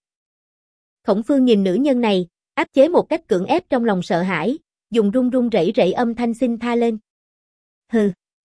Speaker 1: Khổng Phương nhìn nữ nhân này, áp chế một cách cưỡng ép trong lòng sợ hãi, dùng run run rẩy rẩy âm thanh xin tha lên. Hừ.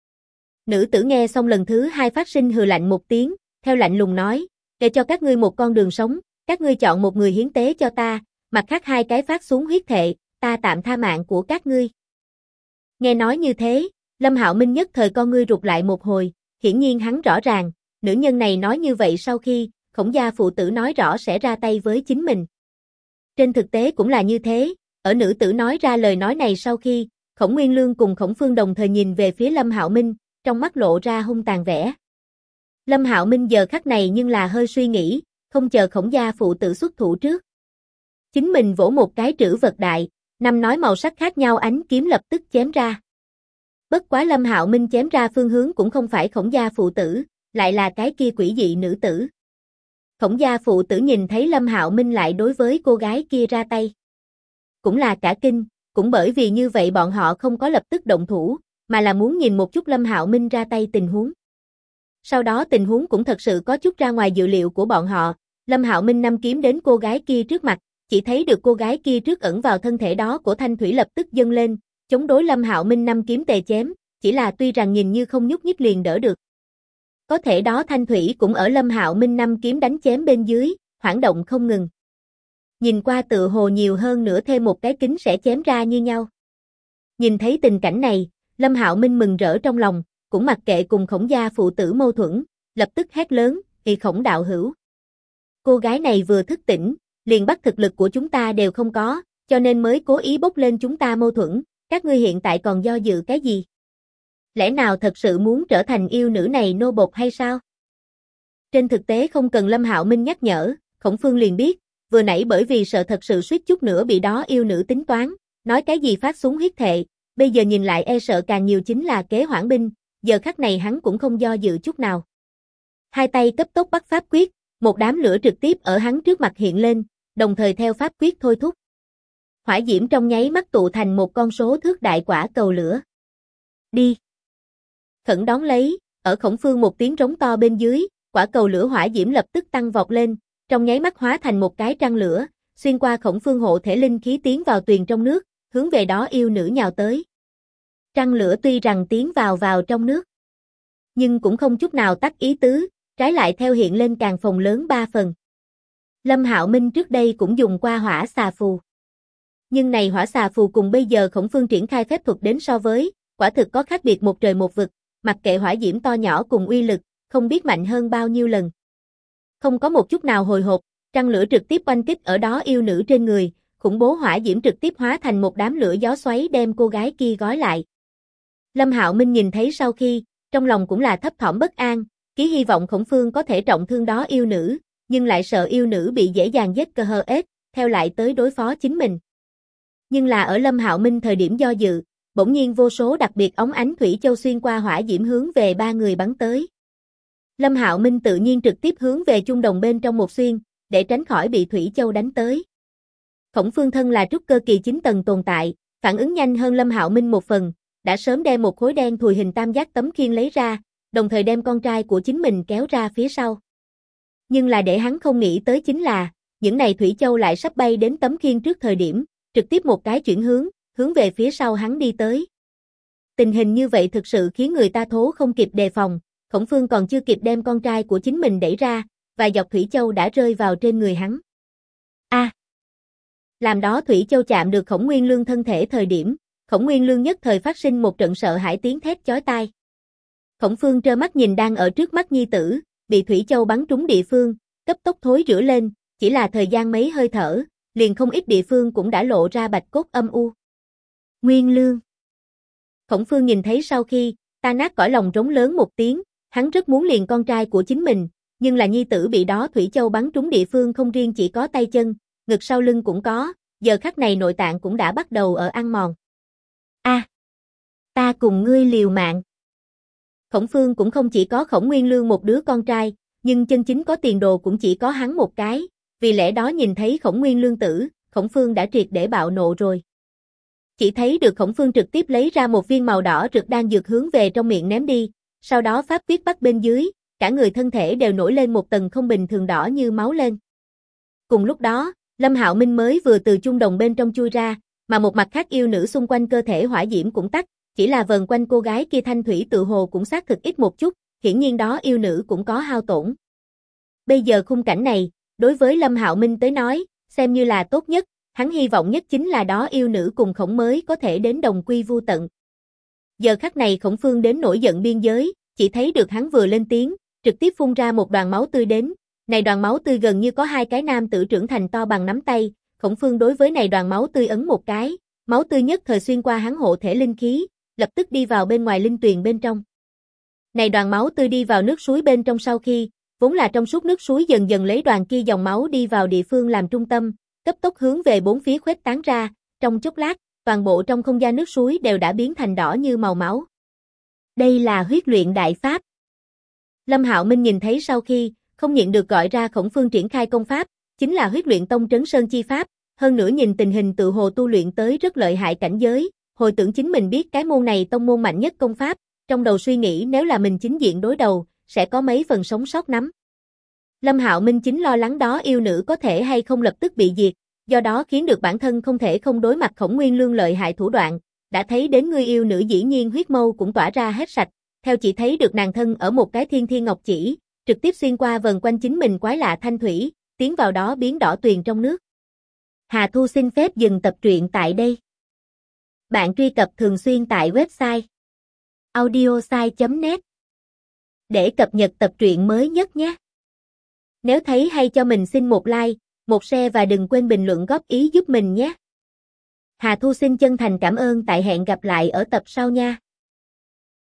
Speaker 1: Nữ tử nghe xong lần thứ hai phát sinh hừ lạnh một tiếng, theo lạnh lùng nói, để cho các ngươi một con đường sống, các ngươi chọn một người hiến tế cho ta, mặt khác hai cái phát xuống huyết thệ, ta tạm tha mạng của các ngươi. Nghe nói như thế, Lâm Hạo Minh nhất thời con ngươi rụt lại một hồi, hiển nhiên hắn rõ ràng, nữ nhân này nói như vậy sau khi, Khổng gia phụ tử nói rõ sẽ ra tay với chính mình. Trên thực tế cũng là như thế, ở nữ tử nói ra lời nói này sau khi, Khổng Nguyên Lương cùng Khổng Phương đồng thời nhìn về phía Lâm Hạo Minh, trong mắt lộ ra hung tàn vẻ. Lâm Hạo Minh giờ khắc này nhưng là hơi suy nghĩ, không chờ Khổng gia phụ tử xuất thủ trước. Chính mình vỗ một cái trữ vật đại, năm nói màu sắc khác nhau ánh kiếm lập tức chém ra. Bất quá Lâm Hạo Minh chém ra phương hướng cũng không phải Khổng gia phụ tử, lại là cái kia quỷ dị nữ tử. Khổng gia phụ tử nhìn thấy Lâm Hạo Minh lại đối với cô gái kia ra tay. Cũng là cả kinh, cũng bởi vì như vậy bọn họ không có lập tức động thủ, mà là muốn nhìn một chút Lâm Hạo Minh ra tay tình huống. Sau đó tình huống cũng thật sự có chút ra ngoài dự liệu của bọn họ, Lâm Hạo Minh năm kiếm đến cô gái kia trước mặt, chỉ thấy được cô gái kia trước ẩn vào thân thể đó của Thanh Thủy lập tức dâng lên, chống đối Lâm Hạo Minh năm kiếm tề chém, chỉ là tuy rằng nhìn như không nhúc nhích liền đỡ được. Có thể đó Thanh Thủy cũng ở Lâm Hạo Minh năm kiếm đánh chém bên dưới, hoảng động không ngừng. Nhìn qua tựa hồ nhiều hơn nữa thêm một cái kính sẽ chém ra như nhau. Nhìn thấy tình cảnh này, Lâm Hạo Minh mừng rỡ trong lòng, cũng mặc kệ cùng Khổng gia phụ tử mâu thuẫn, lập tức hét lớn, "Ì Khổng đạo hữu! Cô gái này vừa thức tỉnh, liền bắt thực lực của chúng ta đều không có, cho nên mới cố ý bốc lên chúng ta mâu thuẫn, các ngươi hiện tại còn do dự cái gì? Lẽ nào thật sự muốn trở thành yêu nữ này nô bộc hay sao?" Trên thực tế không cần Lâm Hạo Minh nhắc nhở, Khổng Phương liền biết, vừa nãy bởi vì sợ thật sự suýt chút nữa bị đó yêu nữ tính toán, nói cái gì phát xuống huyết thệ, bây giờ nhìn lại e sợ càng nhiều chính là kế hoãn binh, giờ khắc này hắn cũng không do dự chút nào. Hai tay cấp tốc bắt pháp quyết, một đám lửa trực tiếp ở hắn trước mặt hiện lên, đồng thời theo pháp quyết thôi thúc. Hỏa diễm trong nháy mắt tụ thành một con số thước đại quả cầu lửa. Đi! Khẩn đón lấy, ở Khổng Phương một tiếng rống to bên dưới, quả cầu lửa hỏa diễm lập tức tăng vọt lên, trong nháy mắt hóa thành một cái trăng lửa, xuyên qua Khổng Phương hộ thể linh khí tiến vào tuyền trong nước, hướng về đó yêu nữ nhào tới. Trăng lửa tuy rằng tiến vào trong nước, nhưng cũng không chút nào tắt ý tứ, trái lại theo hiện lên càng phồng lớn 3 phần. Lâm Hạo Minh trước đây cũng dùng qua hỏa xà phù. Nhưng này hỏa xà phù cùng bây giờ Khổng Phương triển khai phép thuật đến so với, quả thực có khác biệt một trời một vực, mặc kệ hỏa diễm to nhỏ cùng uy lực, không biết mạnh hơn bao nhiêu lần. Không có một chút nào hồi hộp, trăng lửa trực tiếp oanh kích ở đó yêu nữ trên người, khủng bố hỏa diễm trực tiếp hóa thành một đám lửa gió xoáy đem cô gái kia gói lại. Lâm Hạo Minh nhìn thấy sau khi, trong lòng cũng là thấp thỏm bất an, ký hy vọng Khổng Phương có thể trọng thương đó yêu nữ, nhưng lại sợ yêu nữ bị dễ dàng giết cơ hờ ết, theo lại tới đối phó chính mình. Nhưng là ở Lâm Hạo Minh thời điểm do dự, bỗng nhiên vô số đặc biệt óng ánh thủy châu xuyên qua hỏa diễm hướng về ba người bắn tới. Lâm Hạo Minh tự nhiên trực tiếp hướng về chung đồng bên trong một xuyên, để tránh khỏi bị thủy châu đánh tới. Khổng Phương thân là trúc cơ kỳ 9 tầng tồn tại, phản ứng nhanh hơn Lâm Hạo Minh một phần, đã sớm đem một khối đen thùi hình tam giác tấm khiên lấy ra, đồng thời đem con trai của chính mình kéo ra phía sau. Nhưng là để hắn không nghĩ tới chính là, những này thủy châu lại sắp bay đến tấm khiên trước thời điểm, trực tiếp một cái chuyển hướng về phía sau hắn đi tới. Tình hình như vậy thực sự khiến người ta thố không kịp đề phòng, Khổng Phương còn chưa kịp đem con trai của chính mình đẩy ra, vài giọt thủy châu đã rơi vào trên người hắn. Làm đó thủy châu chạm được Khổng Nguyên Lương thân thể thời điểm, Khổng Nguyên Lương nhất thời phát sinh một trận sợ hãi tiếng thét chói tai. Khổng Phương trơ mắt nhìn đang ở trước mắt nhi tử, bị thủy châu bắn trúng địa phương, cấp tốc thối rữa lên, chỉ là thời gian mấy hơi thở, liền không ít địa phương cũng đã lộ ra bạch cốt âm u. Nguyên Lương. Khổng Phương nhìn thấy sau khi, ta nát cõi lòng rống lớn một tiếng, hắn rất muốn liền con trai của chính mình, nhưng là nhi tử bị đó thủy châu bắn trúng địa phương không riêng chỉ có tay chân, ngực sau lưng cũng có, giờ khắc này nội tạng cũng đã bắt đầu ở ăn mòn. Ta cùng ngươi liều mạng. Khổng Phương cũng không chỉ có Khổng Nguyên Lương một đứa con trai, nhưng chân chính có tiền đồ cũng chỉ có hắn một cái, vì lẽ đó nhìn thấy Khổng Nguyên Lương tử, Khổng Phương đã triệt để bạo nộ rồi. Chỉ thấy được Khổng Phương trực tiếp lấy ra một viên màu đỏ rực đan dược hướng về trong miệng ném đi, sau đó pháp quyết bắt bên dưới, cả người thân thể đều nổi lên một tầng không bình thường đỏ như máu lên. Cùng lúc đó, Lâm Hạo Minh mới vừa từ chung đồng bên trong chui ra, mà một mặt khác yêu nữ xung quanh cơ thể hỏa diễm cũng tắt, chỉ là vần quanh cô gái kia thanh thủy tự hồ cũng xác thực ít một chút, hiển nhiên đó yêu nữ cũng có hao tổn. Bây giờ khung cảnh này, đối với Lâm Hạo Minh tới nói, xem như là tốt nhất, hắn hy vọng nhất chính là đó yêu nữ cùng Khổng mới có thể đến đồng quy vu tận. Giờ khắc này Khổng Phương đến nổi giận biên giới, chỉ thấy được hắn vừa lên tiếng, trực tiếp phun ra một đoàn máu tươi đến, này đoàn máu tươi gần như có hai cái nam tử trưởng thành to bằng nắm tay, Khổng Phương đối với này đoàn máu tươi ấn một cái, máu tươi nhất thời xuyên qua hắn hộ thể linh khí, lập tức đi vào bên ngoài linh tuyền bên trong. Này đoàn máu tươi đi vào nước suối bên trong sau khi, vốn là trong suốt nước suối dần dần lấy đoàn kia dòng máu đi vào địa phương làm trung tâm, cấp tốc hướng về bốn phía khuếch tán ra, trong chốc lát, toàn bộ trong không gian nước suối đều đã biến thành đỏ như màu máu. Đây là huyết luyện đại pháp. Lâm Hạo Minh nhìn thấy sau khi, không nhịn được gọi ra Khổng Phương triển khai công pháp, chính là Huyết Luyện Tông Trấn Sơn chi pháp, hơn nữa nhìn tình hình tự hồ tu luyện tới rất lợi hại cảnh giới, hồi tưởng chính mình biết cái môn này tông môn mạnh nhất công pháp, trong đầu suy nghĩ nếu là mình chính diện đối đầu, sẽ có mấy phần sống sót nắm. Lâm Hạo Minh chính lo lắng đó yêu nữ có thể hay không lập tức bị diệt, do đó khiến được bản thân không thể không đối mặt Khổng Nguyên Lương lợi hại thủ đoạn, đã thấy đến ngươi yêu nữ dĩ nhiên huyết mâu cũng tỏa ra hết sạch, theo chỉ thấy được nàng thân ở một cái thiên thiên ngọc chỉ, trực tiếp xuyên qua vần quanh chính mình quái lạ thanh thủy, tiến vào đó biến đỏ tuyền trong nước. Hà Thu xin phép dừng tập truyện tại đây. Bạn truy cập thường xuyên tại website audiosai.net để cập nhật tập truyện mới nhất nhé. Nếu thấy hay cho mình xin một like, một share và đừng quên bình luận góp ý giúp mình nhé. Hà Thu xin chân thành cảm ơn, tại hẹn gặp lại ở tập sau nha.